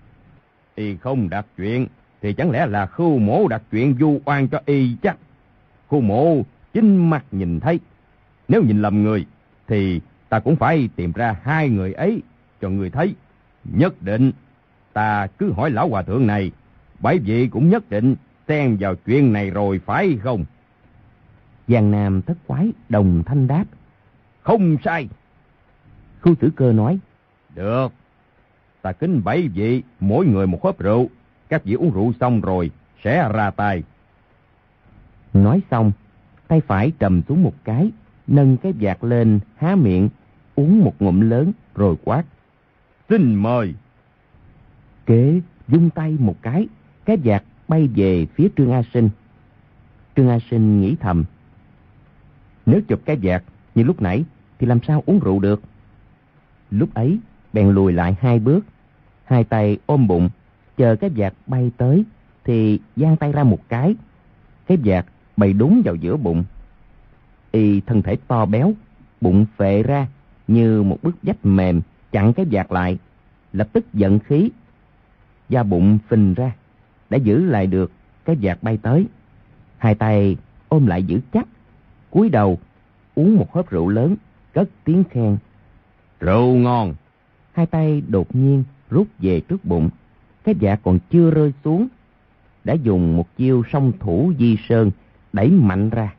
Y không đặt chuyện thì chẳng lẽ là Khưu Mỗ đặt chuyện vu oan cho y chắc? Khưu Mỗ chính mắt nhìn thấy, nếu nhìn lầm người thì ta cũng phải tìm ra hai người ấy cho người thấy. Nhất định ta cứ hỏi lão hòa thượng này, bảy vị cũng nhất định xen vào chuyện này rồi phải không? Giang Nam Thất Quái đồng thanh đáp: Không sai. Khưu Xử Cơ nói: Được, ta kính bảy vị mỗi người một hớp rượu. Các vị uống rượu xong rồi sẽ ra tay. Nói xong, tay phải trầm xuống một cái, nâng cái vạt lên, há miệng uống một ngụm lớn rồi quát: Xin mời. Kế vung tay một cái vạt bay về phía Trương A Sinh. Trương A Sinh nghĩ thầm: Nếu chụp cái vạt như lúc nãy thì làm sao uống rượu được? Lúc ấy bèn lùi lại 2 bước, hai tay ôm bụng, chờ cái vạt bay tới thì giang tay ra một cái vạt bay đúng vào giữa bụng. Y thân thể to béo, bụng phệ ra như một bức vách mềm chặn cái vạt lại, lập tức giận khí, da bụng phình ra, đã giữ lại được cái vạt bay tới. Hai tay ôm lại giữ chắc, cúi đầu uống một hớp rượu lớn, cất tiếng khen: Rượu ngon. Hai tay đột nhiên rút về trước bụng, cái vạt còn chưa rơi xuống, đã dùng một chiêu song thủ di sơn đẩy mạnh ra.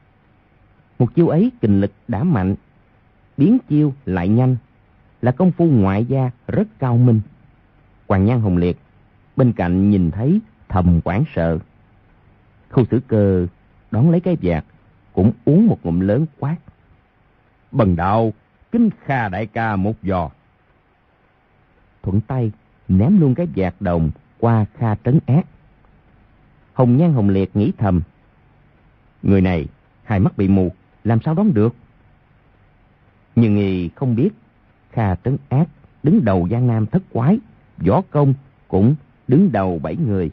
Một chiêu ấy kình lực đã mạnh, biến chiêu lại nhanh, là công phu ngoại gia rất cao minh. Hoàng Nhan Hồng Liệt bên cạnh nhìn thấy thầm hoảng sợ. Khâu Xử Cơ đón lấy cái vạt, cũng uống một ngụm lớn quát: Bần đạo kính Kha đại ca một giò. Thuận tay ném luôn cái vạt đồng qua Kha Trấn Ác. Hồng Nhan Hồng Liệt nghĩ thầm: Người này hai mắt bị mù, làm sao đón được? Nhưng y không biết Kha Trấn Ác đứng đầu Giang Nam Thất Quái, võ công cũng đứng đầu 7 người.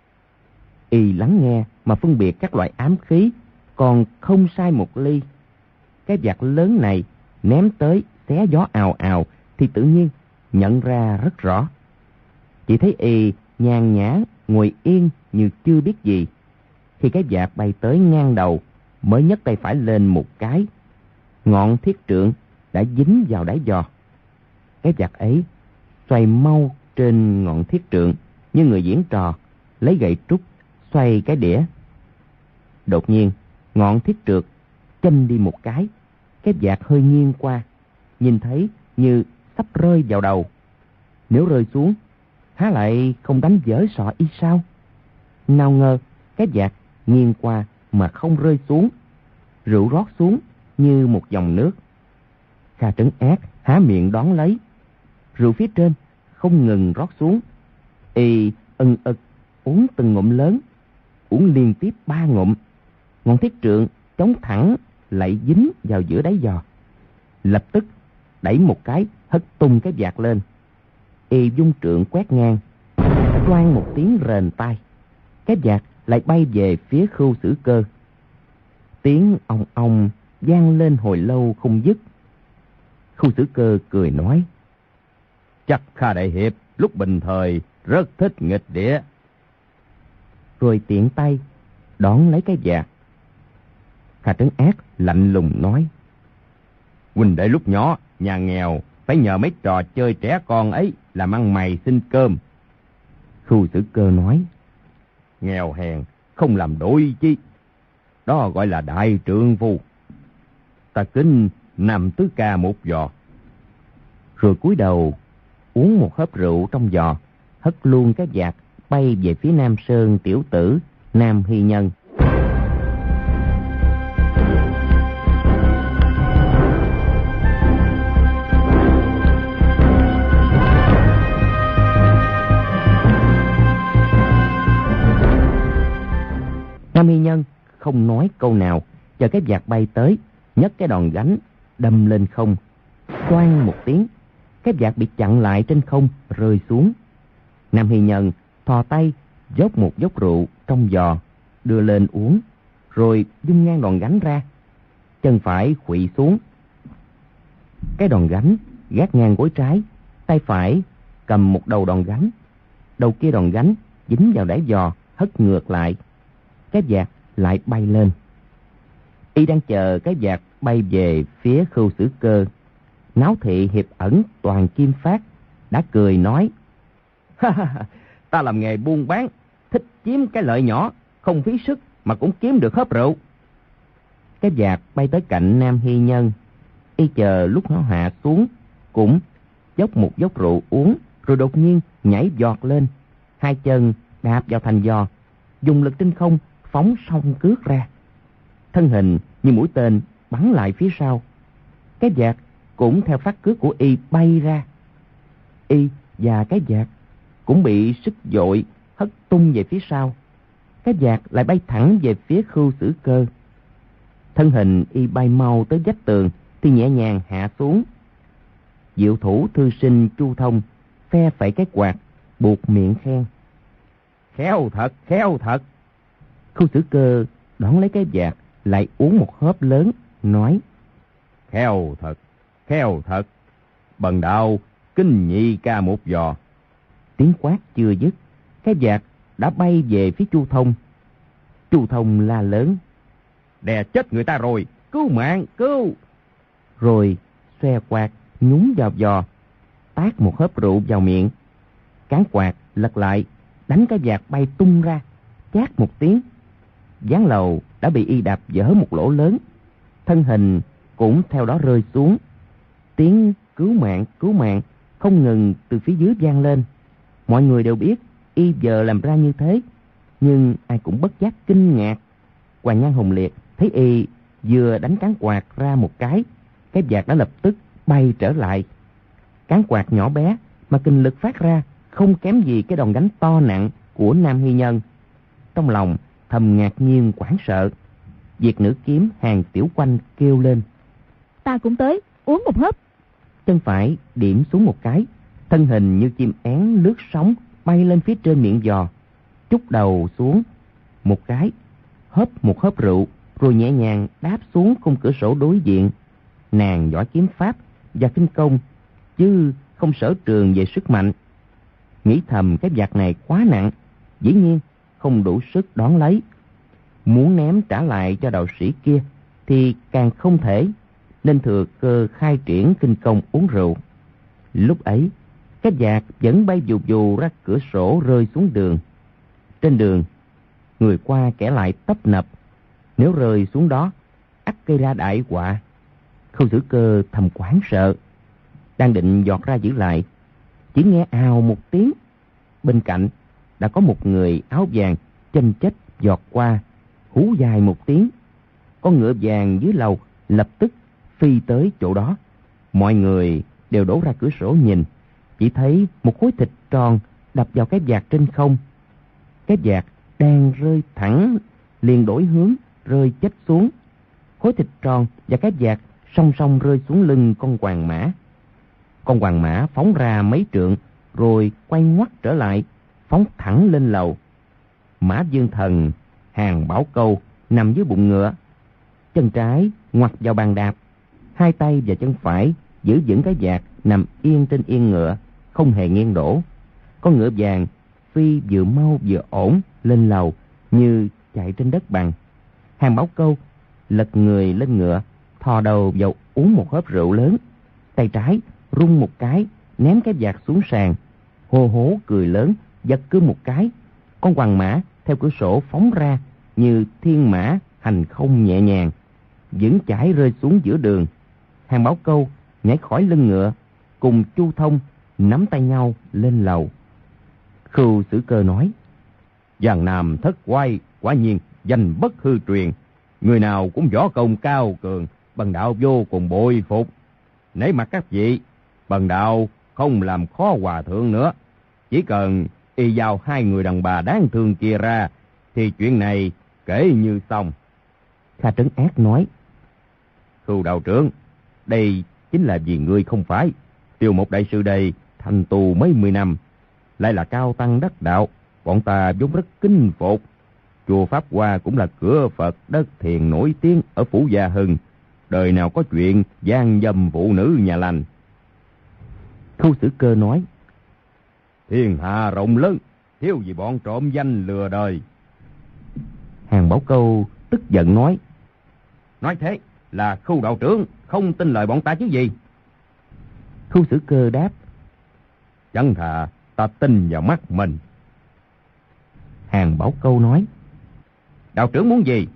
Y lắng nghe mà phân biệt các loại ám khí còn không sai một ly. Cái vạt lớn này ném tới xé gió ào ào thì tự nhiên nhận ra rất rõ. Chỉ thấy y nhàn nhã ngồi yên như chưa biết gì. Khi cái vạt bay tới ngang đầu, mới nhấc tay phải lên một cái, ngọn thiết trượng đã dính vào đáy giò. Cái vạt ấy xoay mau trên ngọn thiết trượng như người diễn trò lấy gậy trúc xoay cái đĩa. Đột nhiên ngọn thiết trượng châm đi một cái vạt hơi nghiêng qua, nhìn thấy như sắp rơi vào đầu. Nếu rơi xuống, há lại không đánh vỡ sọ y sao? Nào ngờ cái vạt nghiêng qua mà không rơi xuống, rượu rót xuống như một dòng nước. Kha Trấn Ác há miệng đón lấy, rượu phía trên không ngừng rót xuống. Y ân ực uống từng ngụm lớn, uống liên tiếp 3 ngụm, ngọn thiết trượng chống thẳng lại dính vào giữa đáy giò. Lập tức đẩy một cái, hất tung cái vạt lên. Y dung trượng quét ngang, toang một tiếng rền tai. Cái vạt lại bay về phía Khưu Sử Cơ. Tiếng ong ong vang lên hồi lâu không dứt. Khưu Sử Cơ cười nói: chắc Kha đại hiệp lúc bình thời rất thích nghịch địa. Rồi tiện tay đón lấy cái vạt. Kha Trấn Ác lạnh lùng nói: huynh đệ lúc nhỏ nhà nghèo, phải nhờ mấy trò chơi trẻ con ấy làm ăn mày xin cơm. Khưu Sử Cơ nói: nghèo hèn không làm đổi chi, đó gọi là đại trượng phu. Ta kính Nam Tứ Ca một giò. Rồi cúi đầu uống một hớp rượu trong giò, hất luôn cái vạt bay về phía Nam Sơn tiểu tử Nam Hy Nhân. Nam Hy Nhân không nói câu nào, chờ cái vạt bay tới, nhấc cái đòn gánh đâm lên không. Toang một tiếng, cái vạt bị chặn lại trên không, rơi xuống. Nam Hy Nhân thò tay dốc một dốc rượu trong giò, đưa lên uống, rồi vung ngang đòn gánh ra. Chân phải khuỵu xuống, cái đòn gánh gác ngang gối trái, tay phải cầm một đầu đòn gánh, đầu kia đòn gánh dính vào đáy giò, hất ngược lại. Cái vạt lại bay lên. Y đang chờ cái vạt bay về phía Khưu Sử Cơ. Náo Thị hiệp ẩn toàn kim phát đã cười nói: ta làm nghề buôn bán, thích chiếm cái lợi nhỏ, không phí sức mà cũng kiếm được hớp rượu. Cái vạt bay tới cạnh Nam Hy Nhân. Y chờ lúc nó hạ xuống, cũng dốc một dốc rượu uống, rồi đột nhiên nhảy giọt lên, hai chân đạp vào thành giò, dùng lực trên không phóng song cước ra. Thân hình như mũi tên bắn lại phía sau. Cái vạt cũng theo phát cước của Y bay ra. Y và cái vạt cũng bị sức dội hất tung về phía sau. Cái vạt lại bay thẳng về phía Khưu Sử Cơ. Thân hình Y bay mau tới vách tường thì nhẹ nhàng hạ xuống. Diệu thủ thư sinh Chu Thông phe phẩy cái quạt, buộc miệng khen: khéo thật, khéo thật. Khưu Sử Cơ đón lấy cái vạt, lại uống một hớp lớn, nói: khéo thật, khéo thật. Bần đạo kính nhị ca một giò. Tiếng quát chưa dứt, cái vạt đã bay về phía Chu Thông. Chu Thông la lớn: đè chết người ta rồi, cứu mạng, cứu. Rồi xoe quạt nhúng vào giò, tát một hớp rượu vào miệng. Cán quạt lật lại, đánh cái vạt bay tung ra, chát một tiếng. Ván lầu đã bị Y đạp vỡ một lỗ lớn, thân hình cũng theo đó rơi xuống. Tiếng cứu mạng không ngừng từ phía dưới vang lên. Mọi người đều biết Y giờ làm ra như thế, nhưng ai cũng bất giác kinh ngạc. Hoàng Nhan Hùng Liệt thấy Y vừa đánh cán quạt ra một cái vạt đã lập tức bay trở lại. Cán quạt nhỏ bé mà kinh lực phát ra không kém gì cái đòn gánh to nặng của Nam Hy Nhân. Trong lòng thầm ngạc nhiên hoảng sợ. Việt nữ kiếm Hàng Tiểu Quanh kêu lên: ta cũng tới, uống một hớp. Chân phải điểm xuống một cái, thân hình như chim én lướt sóng bay lên phía trên miệng giò, trút đầu xuống một cái, hớp một hớp rượu, rồi nhẹ nhàng đáp xuống khung cửa sổ đối diện. Nàng giỏi kiếm pháp và khinh công, chứ không sở trường về sức mạnh. Nghĩ thầm cái vạt này quá nặng, dĩ nhiên không đủ sức đón lấy. Muốn ném trả lại cho đạo sĩ kia thì càng không thể, nên thừa cơ khai triển khinh công uống rượu. Lúc ấy, cái vạt vẫn bay vù vù ra cửa sổ rơi xuống đường. Trên đường, người qua kẻ lại tấp nập. Nếu rơi xuống đó, ắt gây ra đại họa. Khưu Sử Cơ thầm hoảng sợ, đang định giọt ra giữ lại, chỉ nghe ào một tiếng. Bên cạnh đã có một người áo vàng chênh chếch giọt qua, hú dài một tiếng. Con ngựa vàng dưới lầu lập tức phi tới chỗ đó. Mọi người đều đổ ra cửa sổ nhìn, chỉ thấy một khối thịt tròn đập vào cái vạt trên không. Cái vạt đang rơi thẳng liền đổi hướng, rơi chết xuống. Khối thịt tròn và cái vạt song song rơi xuống lưng con hoàng mã. Con hoàng mã phóng ra mấy trượng rồi quay ngoắt trở lại, phóng thẳng lên lầu. Mã Dương Thần, Hàn Bảo Câu nằm dưới bụng ngựa, chân trái ngoặt vào bàn đạp, hai tay và chân phải giữ vững cái vạt, nằm yên trên yên ngựa, không hề nghiêng đổ. Con ngựa vàng phi vừa mau vừa ổn lên lầu như chạy trên đất bằng. Hàn Bảo Câu lật người lên ngựa, thò đầu vào uống một hớp rượu lớn, tay trái rung một cái, ném cái vạt xuống sàn, hô hố cười lớn, giật cương một cái. Con hoàng mã theo cửa sổ phóng ra như thiên mã hành không nhẹ nhàng, vững chãi rơi xuống giữa đường. Hàn Bảo Câu nhảy khỏi lưng ngựa, cùng Chu Thông nắm tay nhau lên lầu. Khưu Sử Cơ nói: Giang Nam Thất Quái quả nhiên danh bất hư truyền, người nào cũng võ công cao cường, bần đạo vô cùng bội phục. Nể mặt các vị, bần đạo không làm khó hòa thượng nữa, chỉ cần y giao hai người đàn bà đáng thương kia ra thì chuyện này kể như xong. Kha Trấn Ác nói: Khưu đạo trưởng, đây chính là vì ngươi không phải. Tiêu một đại sư đây thành tù mấy mươi năm, lại là cao tăng đắc đạo, bọn ta vốn rất kính phục. Chùa Pháp Hoa cũng là cửa Phật đất thiền nổi tiếng ở Phủ Gia Hưng, đời nào có chuyện gian dâm phụ nữ nhà lành. Khưu Sử Cơ nói: Thiên hạ rộng lớn, thiếu gì bọn trộm danh lừa đời. Hàn Bảo Câu tức giận nói: Nói thế là Khưu đạo trưởng không tin lời bọn ta chứ gì? Khưu Sử Cơ đáp: Chẳng thà ta tin vào mắt mình. Hàn Bảo Câu nói: Đạo trưởng muốn gì?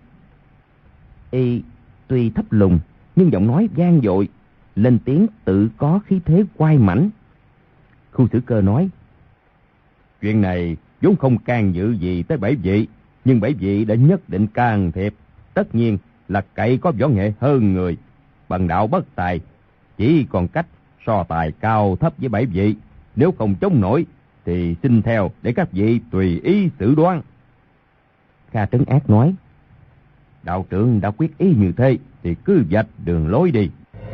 Y tuy thấp lùng nhưng giọng nói vang dội, lên tiếng tự có khí thế oai mãnh. Khưu Sử Cơ nói: Chuyện này vốn không can dự gì tới bảy vị, nhưng bảy vị đã nhất định can thiệp, tất nhiên là cậy có võ nghệ hơn người. Bần đạo bất tài, chỉ còn cách so tài cao thấp với bảy vị. Nếu không chống nổi thì xin theo để các vị tùy ý xử đoán. Kha Trấn Ác nói: Đạo trưởng đã quyết ý như thế thì cứ vạch đường lối đi.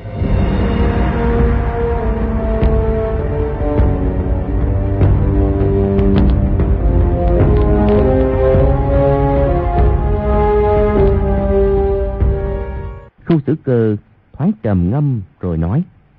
Khưu Sử Cơ thoáng trầm ngâm rồi nói: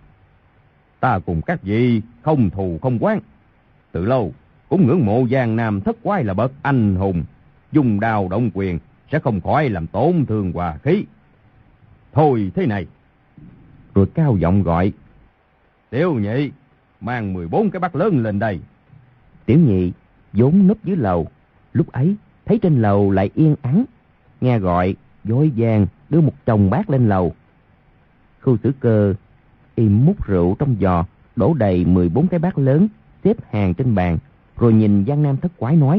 Ta cùng các vị không thù không oán, từ lâu cũng ngưỡng mộ Giang Nam Thất Quái là bậc anh hùng, dùng đao động quyền sẽ không khỏi làm tổn thương hòa khí. Thôi thế này. Rồi cao giọng gọi: Tiểu Nhị, mang 14 cái bát lớn lên đây. Tiểu Nhị vốn núp dưới lầu, lúc ấy thấy trên lầu lại yên ắng, nghe gọi vội vàng đưa một chồng bát lên lầu. Khưu Sử Cơ im múc rượu trong giò, đổ đầy 14 cái bát lớn xếp hàng trên bàn, rồi nhìn Giang Nam Thất Quái nói: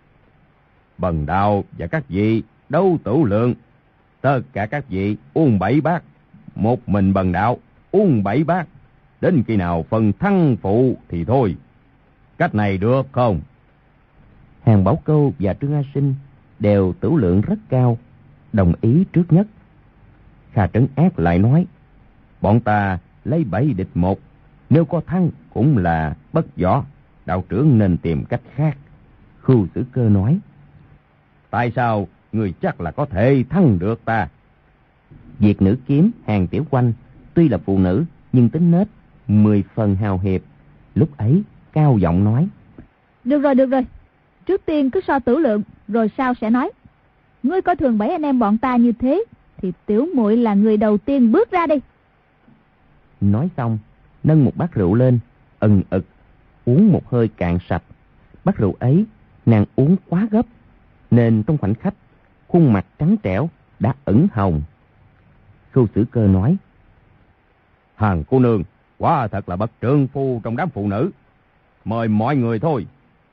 Bần đạo và các vị đấu tử lượng, tất cả các vị uống 7 bát, một mình bần đạo uống 7 bát, đến khi nào phần thắng phụ thì thôi. Cách này được không? Hàn Bảo Câu và Trương A Sinh đều tửu lượng rất cao, đồng ý trước nhất. Kha Trấn Ác lại nói: Bọn ta lấy 7 địch 1, nếu có thắng cũng là bất võ, đạo trưởng nên tìm cách khác. Khưu Sử Cơ nói: Tại sao người chắc là có thể thắng được ta? Việt nữ kiếm Hàn Tiểu Quanh tuy là phụ nữ nhưng tính nết 10 phần hào hiệp, lúc ấy cao giọng nói: Được rồi, trước tiên cứ so tử lượng, rồi sau sẽ nói. Ngươi coi thường 7 anh em bọn ta như thế thì tiểu muội là người đầu tiên bước ra đi. Nói xong nâng một bát rượu lên, ừng ực uống một hơi cạn sạch. Bát rượu ấy nàng uống quá gấp, nên trong khoảnh khắc khuôn mặt trắng trẻo đã ửng hồng. Khưu Sử Cơ nói: Hàn cô nương quả thật là bậc trượng phu trong đám phụ nữ, mời mọi người thôi.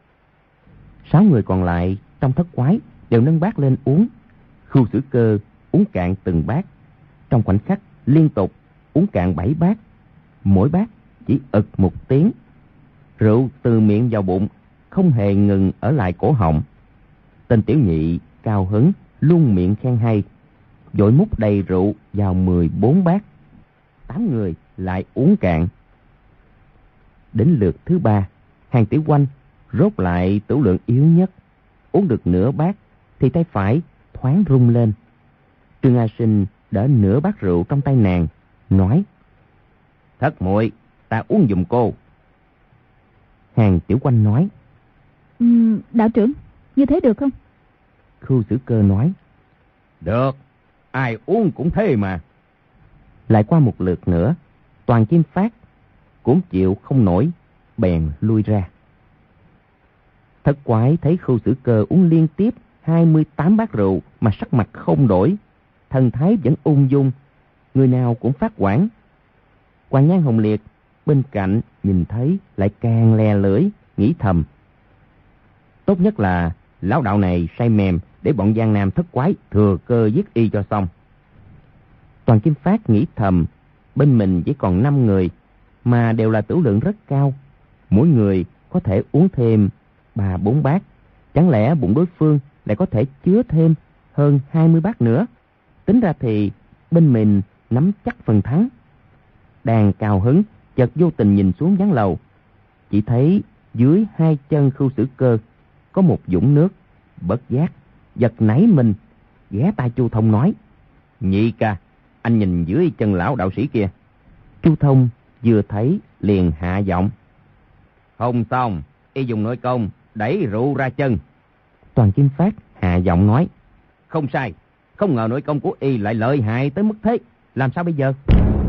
6 người còn lại trong Thất Quái đều nâng bát lên uống. Khưu Sử Cơ uống cạn từng bát, trong khoảnh khắc liên tục uống cạn 7 bát, mỗi bát chỉ ực một tiếng. Rượu từ miệng vào bụng, không hề ngừng ở lại cổ họng. Tên Tiểu Nhị cao hứng luôn miệng khen hay, vội múc đầy rượu vào 14 bát. 8 người lại uống cạn. Đến lượt thứ 3, Hàng Tiểu Quanh rốt lại tửu lượng yếu nhất. Uống được nửa bát thì tay phải thoáng rung lên. Trương A Sinh đỡ nửa bát rượu trong tay nàng, nói: Thất muội, ta uống giùm cô. Hàng Tiểu Quanh nói: Đạo trưởng, như thế được không? Khưu Sử Cơ nói: Được, ai uống cũng thế mà. Lại qua một lượt nữa, Toàn Kim Phát cũng chịu không nổi, bèn lui ra. Thất Quái thấy Khưu Sử Cơ uống liên tiếp 28 bát rượu mà sắc mặt không đổi, thần thái vẫn ung dung, người nào cũng phát hoảng. Hoàng Nhan Hồng Liệt bên cạnh nhìn thấy lại càng le lưỡi, nghĩ thầm: tốt nhất là lão đạo này say mềm để bọn Giang Nam Thất Quái thừa cơ giết y cho xong. Toàn Kim Phát nghĩ thầm, bên mình chỉ còn 5 người mà đều là tửu lượng rất cao, mỗi người có thể uống thêm 3-4 bát, chẳng lẽ bụng đối phương lại có thể chứa thêm hơn 20 bát nữa? Tính ra thì bên mình nắm chắc phần thắng. Đang cao hứng, chợt vô tình nhìn xuống gián lầu, chỉ thấy dưới 2 chân Khưu Sử Cơ có một vũng nước. Bất giác giật nảy mình, ghé tai Chu Thông nói: Nhị ca, anh nhìn dưới chân lão đạo sĩ kia. Chu Thông vừa thấy liền hạ giọng: Không xong, y dùng nội công đẩy rượu ra chân. Toàn Kim Phát hạ giọng nói: Không sai, không ngờ nội công của y lại lợi hại tới mức thế, làm sao bây giờ?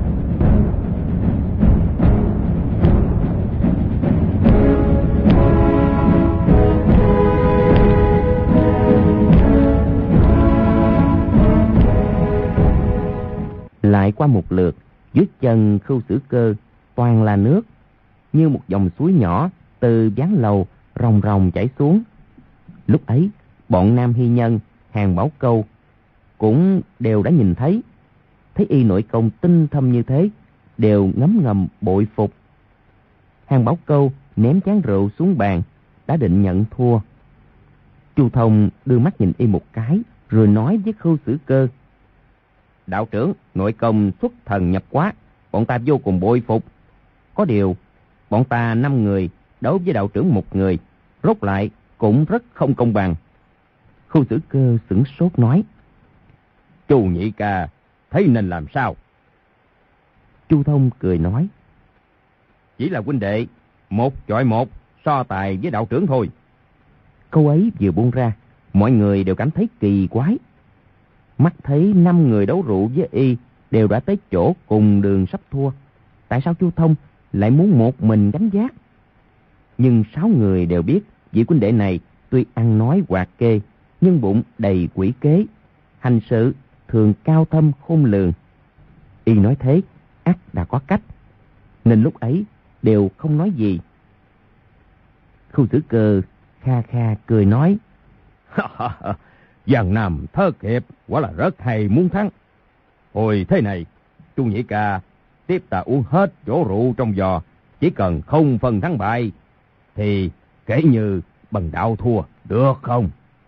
Lại qua một lượt, dưới chân Khưu Sử Cơ toàn là nước, như một dòng suối nhỏ từ ván lầu ròng ròng chảy xuống. Lúc ấy, bọn Nam Hy Nhân, Hàng Bảo Câu cũng đều đã nhìn thấy y nội công tinh thâm như thế, đều ngấm ngầm bội phục. Hàng Bảo Câu ném chén rượu xuống bàn, đã định nhận thua. Chu Thông đưa mắt nhìn y một cái, rồi nói với Khưu Sử Cơ: Đạo trưởng, nội công xuất thần nhập quá, bọn ta vô cùng bội phục. Có điều, bọn ta 5 người đấu với đạo trưởng 1 người, rốt lại cũng rất không công bằng. Khưu Sử Cơ sửng sốt nói: Chu nhị ca, thấy nên làm sao? Chu Thông cười nói: Chỉ là huynh đệ, 1 chọi 1, so tài với đạo trưởng thôi. Câu ấy vừa buông ra, mọi người đều cảm thấy kỳ quái. Mắt thấy 5 người đấu rượu với y đều đã tới chỗ cùng đường sắp thua, tại sao Chu Thông lại muốn một mình gánh vác? Nhưng 6 người đều biết vị huynh đệ này tuy ăn nói hoạt kê, nhưng bụng đầy quỷ kế, hành sự thường cao thâm khôn lường. Y nói thế ắt đã có cách, nên lúc ấy đều không nói gì. Khưu Sử Cơ kha kha cười nói: Giang Nam Thất Hiệp quả là rất hay muốn thắng. Hồi thế này, Chu nhị ca tiếp ta uống hết chỗ rượu trong giò, chỉ cần không phân thắng bại thì kể như bần đạo thua, được không?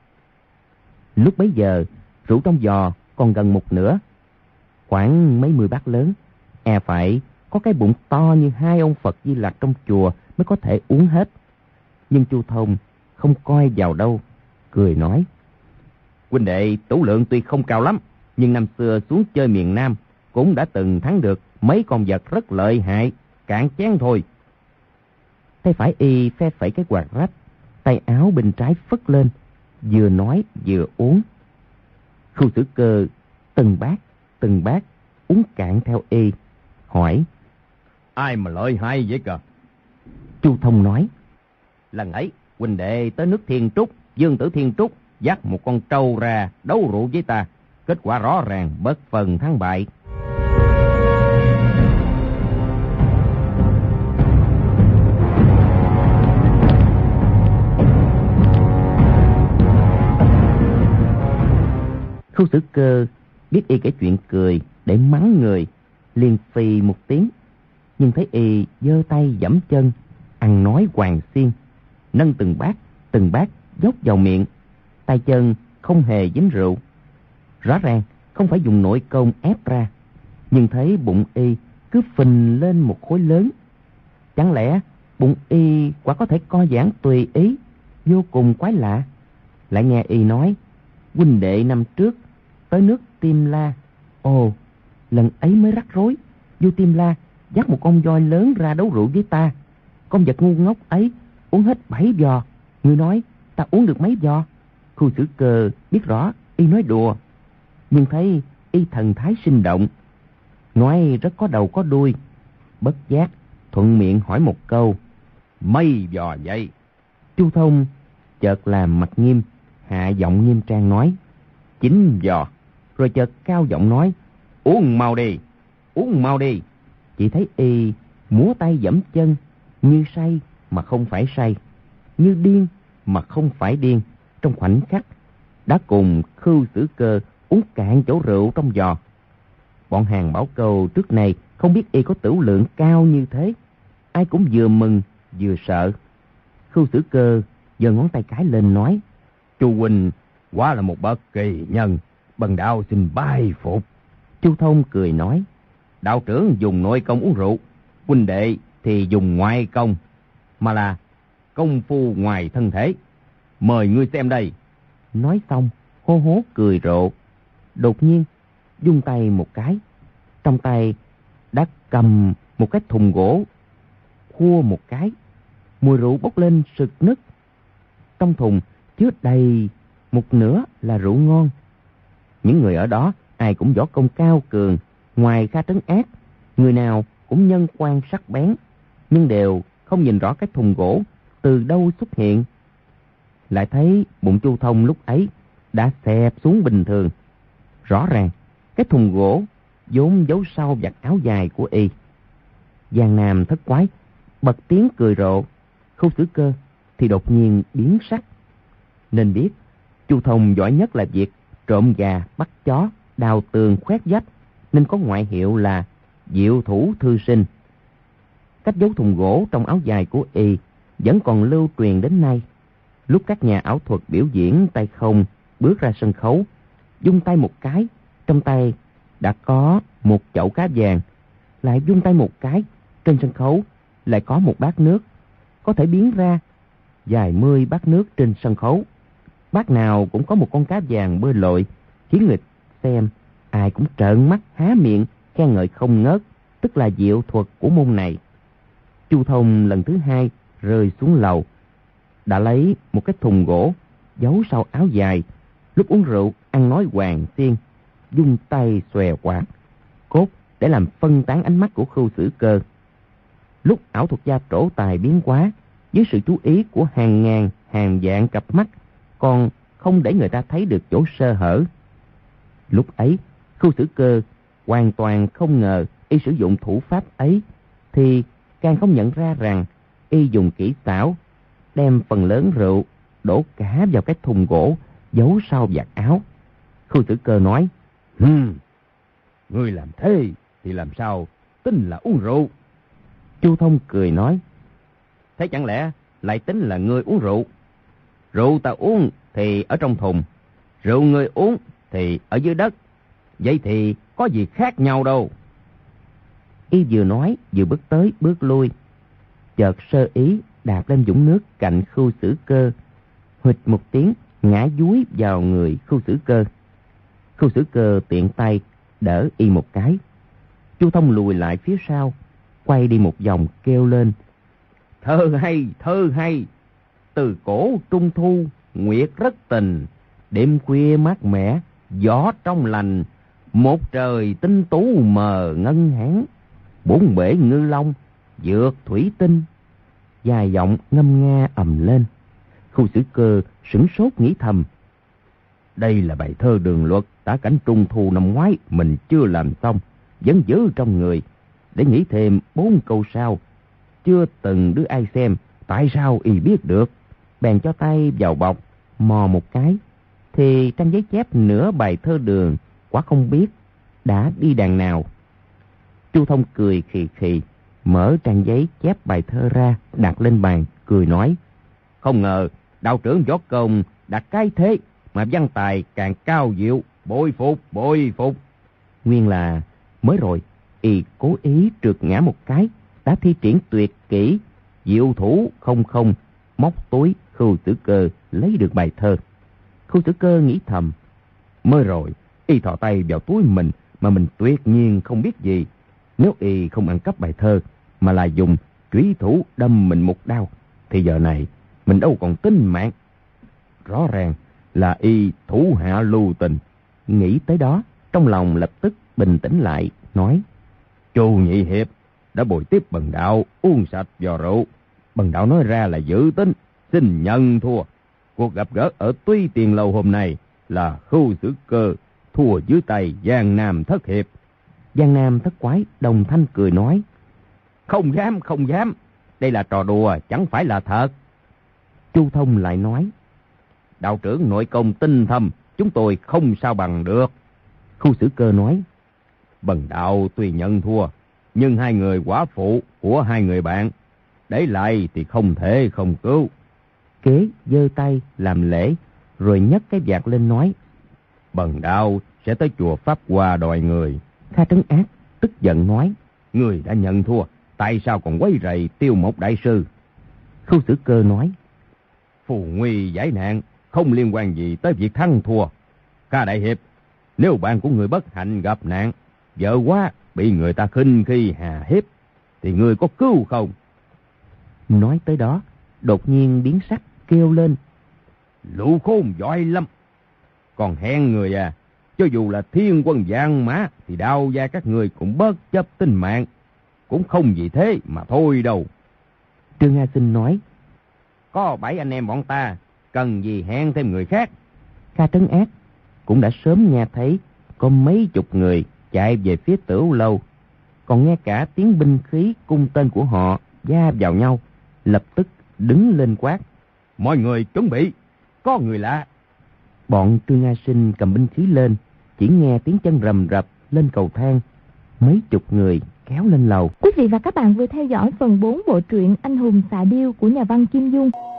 Lúc bấy giờ rượu trong giò còn gần 1/2, khoảng mấy 10 bát lớn, e phải có cái bụng to như 2 ông Phật Di Lặc trong chùa mới có thể uống hết. Nhưng Chu Thông không coi vào đâu, cười nói: Huynh đệ tửu lượng tuy không cao lắm, nhưng năm xưa xuống chơi miền Nam cũng đã từng thắng được mấy con vật rất lợi hại, cạn chén thôi. Tay phải y phe phẩy cái quạt rách, tay áo bên trái phất lên, vừa nói vừa uống. Khưu Sử Cơ từng bát uống cạn theo y, hỏi: Ai mà lợi hại vậy cờ? Chu Thông nói: Lần ấy huynh đệ tới nước Thiên Trúc, Dương Tử Thiên Trúc dắt một con trâu ra đấu rượu với ta, kết quả rõ ràng bất phần thắng bại. Khưu Sử Cơ biết y kể chuyện cười để mắng người, liền phì một tiếng, nhưng thấy y giơ tay giẫm chân, ăn nói hoàng xiên, nâng từng bát dốc vào miệng, tay chân không hề dính rượu. Rõ ràng không phải dùng nội công ép ra, nhưng thấy bụng y cứ phình lên một khối lớn. Chẳng lẽ bụng y quả có thể co giãn tùy ý, vô cùng quái lạ. Lại nghe y nói, huynh đệ năm trước tới nước Tiêm La. Ồ, lần ấy mới rắc rối. vua Tiêm La dắt một con voi lớn ra đấu rượu với ta. Con vật ngu ngốc ấy uống hết 7 giò. Ngươi nói ta uống được mấy giò? Khu Xử Cơ biết rõ y nói đùa, nhưng thấy y thần thái sinh động, nói rất có đầu có đuôi. Bất giác thuận miệng hỏi một câu, mấy giò vậy? Chu Thông chợt làm mặt nghiêm, hạ giọng nghiêm trang nói, 9 giò. Rồi chợt cao giọng nói, uống mau đi, uống mau đi. Chỉ thấy y múa tay giẫm chân, như say mà không phải say, như điên mà không phải điên. Trong khoảnh khắc đã cùng Khưu Xử Cơ uống cạn chỗ rượu trong giò. Bọn hàng Bảo Câu trước này không biết y có tửu lượng cao như thế, ai cũng vừa mừng vừa sợ. Khưu Xử Cơ giơ ngón tay cái lên nói, Chu huynh quả là một bậc kỳ nhân, bần đạo xin bái phục. Chu Thông cười nói, đạo trưởng dùng nội công uống rượu, huynh đệ thì dùng ngoại công, mà là công phu ngoài thân thể. Mời ngươi xem đây. Nói xong hô hố cười rộ, đột nhiên vung tay một cái, trong tay đã cầm một cái thùng gỗ, khua một cái, mùi rượu bốc lên sực nức. Trong thùng chứa đầy một nửa là rượu ngon. Những người ở đó ai cũng võ công cao cường, ngoài Kha Trấn Ác, người nào cũng nhân quan sắc bén, nhưng đều không nhìn rõ cái thùng gỗ từ đâu xuất hiện. Lại thấy bụng Chu Thông lúc ấy đã xẹp xuống bình thường. Rõ ràng cái thùng gỗ vốn giấu sau vạt áo dài của y. Giang Nam thất quái bật tiếng cười rộ. Khưu Xử Cơ thì đột nhiên biến sắc. Nên biết Chu Thông giỏi nhất là việc trộm gà bắt chó, đào tường khoét vách, nên có ngoại hiệu là diệu thủ thư sinh. Cách giấu thùng gỗ trong áo dài của y vẫn còn lưu truyền đến nay. Lúc các nhà ảo thuật biểu diễn tay không bước ra sân khấu, vung tay một cái, trong tay đã có một chậu cá vàng, lại vung tay một cái, trên sân khấu lại có một bát nước. Có thể biến ra vài mươi bát nước trên sân khấu, bát nào cũng có một con cá vàng bơi lội, khiến người xem ai cũng trợn mắt há miệng khen ngợi không ngớt, tức là diệu thuật của môn này. Chu Thông lần thứ hai rơi xuống lầu, đã lấy một cái thùng gỗ giấu sau áo dài. Lúc uống rượu ăn nói hoàng xiên, vung tay xòe quạt, cốt để làm phân tán ánh mắt của Khưu Xử Cơ. Lúc ảo thuật gia trổ tài biến hóa, với sự chú ý của hàng ngàn hàng vạn cặp mắt, còn không để người ta thấy được chỗ sơ hở. Lúc ấy Khưu Xử Cơ hoàn toàn không ngờ y sử dụng thủ pháp ấy, thì càng không nhận ra rằng y dùng kỹ xảo đem phần lớn rượu đổ cả vào cái thùng gỗ giấu sau vạt áo. Khưu Xử Cơ nói, ngươi làm thế thì làm sao tính là uống rượu? Chu Thông cười nói, thế chẳng lẽ lại tính là ngươi uống rượu? Rượu ta uống thì ở trong thùng, rượu ngươi uống thì ở dưới đất, vậy thì có gì khác nhau đâu. Y vừa nói vừa bước tới bước lui, chợt sơ ý đạp lên vũng nước cạnh Khưu Xử Cơ, huỵch một tiếng ngã dúi vào người Khưu Xử Cơ. Khưu Xử Cơ tiện tay đỡ y một cái. Chu Thông lùi lại phía sau, quay đi một vòng kêu lên, thơ hay, thơ hay. Từ cổ trung thu nguyệt rất tình, đêm khuya mát mẻ gió trong lành, một trời tinh tú mờ ngân hán, bốn bể ngư long dược thủy tinh. Dài giọng ngâm nga ầm lên. Khưu Xử Cơ sửng sốt nghĩ thầm, đây là bài thơ đường luật tả cảnh trung thu năm ngoái mình chưa làm xong, vẫn giữ trong người, để nghĩ thêm 4 câu sau. Chưa từng đứa ai xem, tại sao y biết được? Bèn cho tay vào bọc mò một cái, thì trang giấy chép nửa bài thơ đường, quả không biết đã đi đàn nào. Chu Thông cười khì khì, mở trang giấy chép bài thơ ra, đặt lên bàn, cười nói, không ngờ đạo trưởng võ công đạt cái thế mà văn tài càng cao diệu, bội phục. Nguyên là mới rồi y cố ý trượt ngã một cái, đã thi triển tuyệt kỹ diệu thủ không không, móc túi Khưu Tử Cơ lấy được bài thơ. Khưu Tử Cơ nghĩ thầm, mới rồi y thò tay vào túi mình mà mình tuyệt nhiên không biết gì. Nếu y không ăn cắp bài thơ mà là dùng chủy thủ đâm mình một đao, thì giờ này mình đâu còn tính mạng. Rõ ràng là y thủ hạ lưu tình. Nghĩ tới đó, trong lòng lập tức bình tĩnh lại, nói: Chu nhị hiệp đã bồi tiếp Bần đạo uống sạch vò rượu. Bần đạo nói ra là giữ tính, xin nhận thua. Cuộc gặp gỡ ở Tuy Tiền Lầu hôm nay là Khưu Tử Cơ thua dưới tay Giang Nam Thất Hiệp. Giang Nam Thất Quái đồng thanh cười nói: Không dám, đây là trò đùa, chẳng phải là thật. Chu Thông lại nói: Đạo trưởng nội công tinh thâm, chúng tôi không sao bằng được. Khưu Tử Cơ nói: Bần đạo tuy nhận thua, nhưng hai người quả phụ của hai người bạn để lại thì không thể không cứu. Kế giơ tay làm lễ, rồi nhấc cái vạt lên nói: Bần đạo sẽ tới chùa Pháp Hoa đòi người. Kha Trấn Ác tức giận nói: Người đã nhận thua, tại sao còn quấy rầy Tiêu Mộc đại sư? Khưu Tử Cơ nói: Phù nguy giải nạn không liên quan gì tới việc thắng thua. Kha đại hiệp, nếu bạn của người bất hạnh gặp nạn, vợ quá bị người ta khinh khi hà hiếp, thì người có cứu không? Nói tới đó, đột nhiên biến sắc kêu lên: Lũ khôn giỏi lắm. Còn hẹn người à, cho dù là thiên quân vạn mã thì đao da các người cũng bất chấp tính mạng, cũng không vì thế mà thôi đâu. Trương A Sinh nói: Có 7 anh em bọn ta, cần gì hẹn thêm người khác? Kha Trấn Ác cũng đã sớm nghe thấy có mấy chục người chạy về phía Tửu Lâu, còn nghe cả tiếng binh khí cung tên của họ va vào nhau, lập tức đứng lên quát: Mọi người chuẩn bị, có người lạ. Bọn Trương A Sinh cầm binh khí lên, chỉ nghe tiếng chân rầm rập lên cầu thang, mấy chục người kéo lên lầu. Quý vị và các bạn vừa theo dõi phần 4 bộ truyện Anh hùng xạ điêu của nhà văn Kim Dung.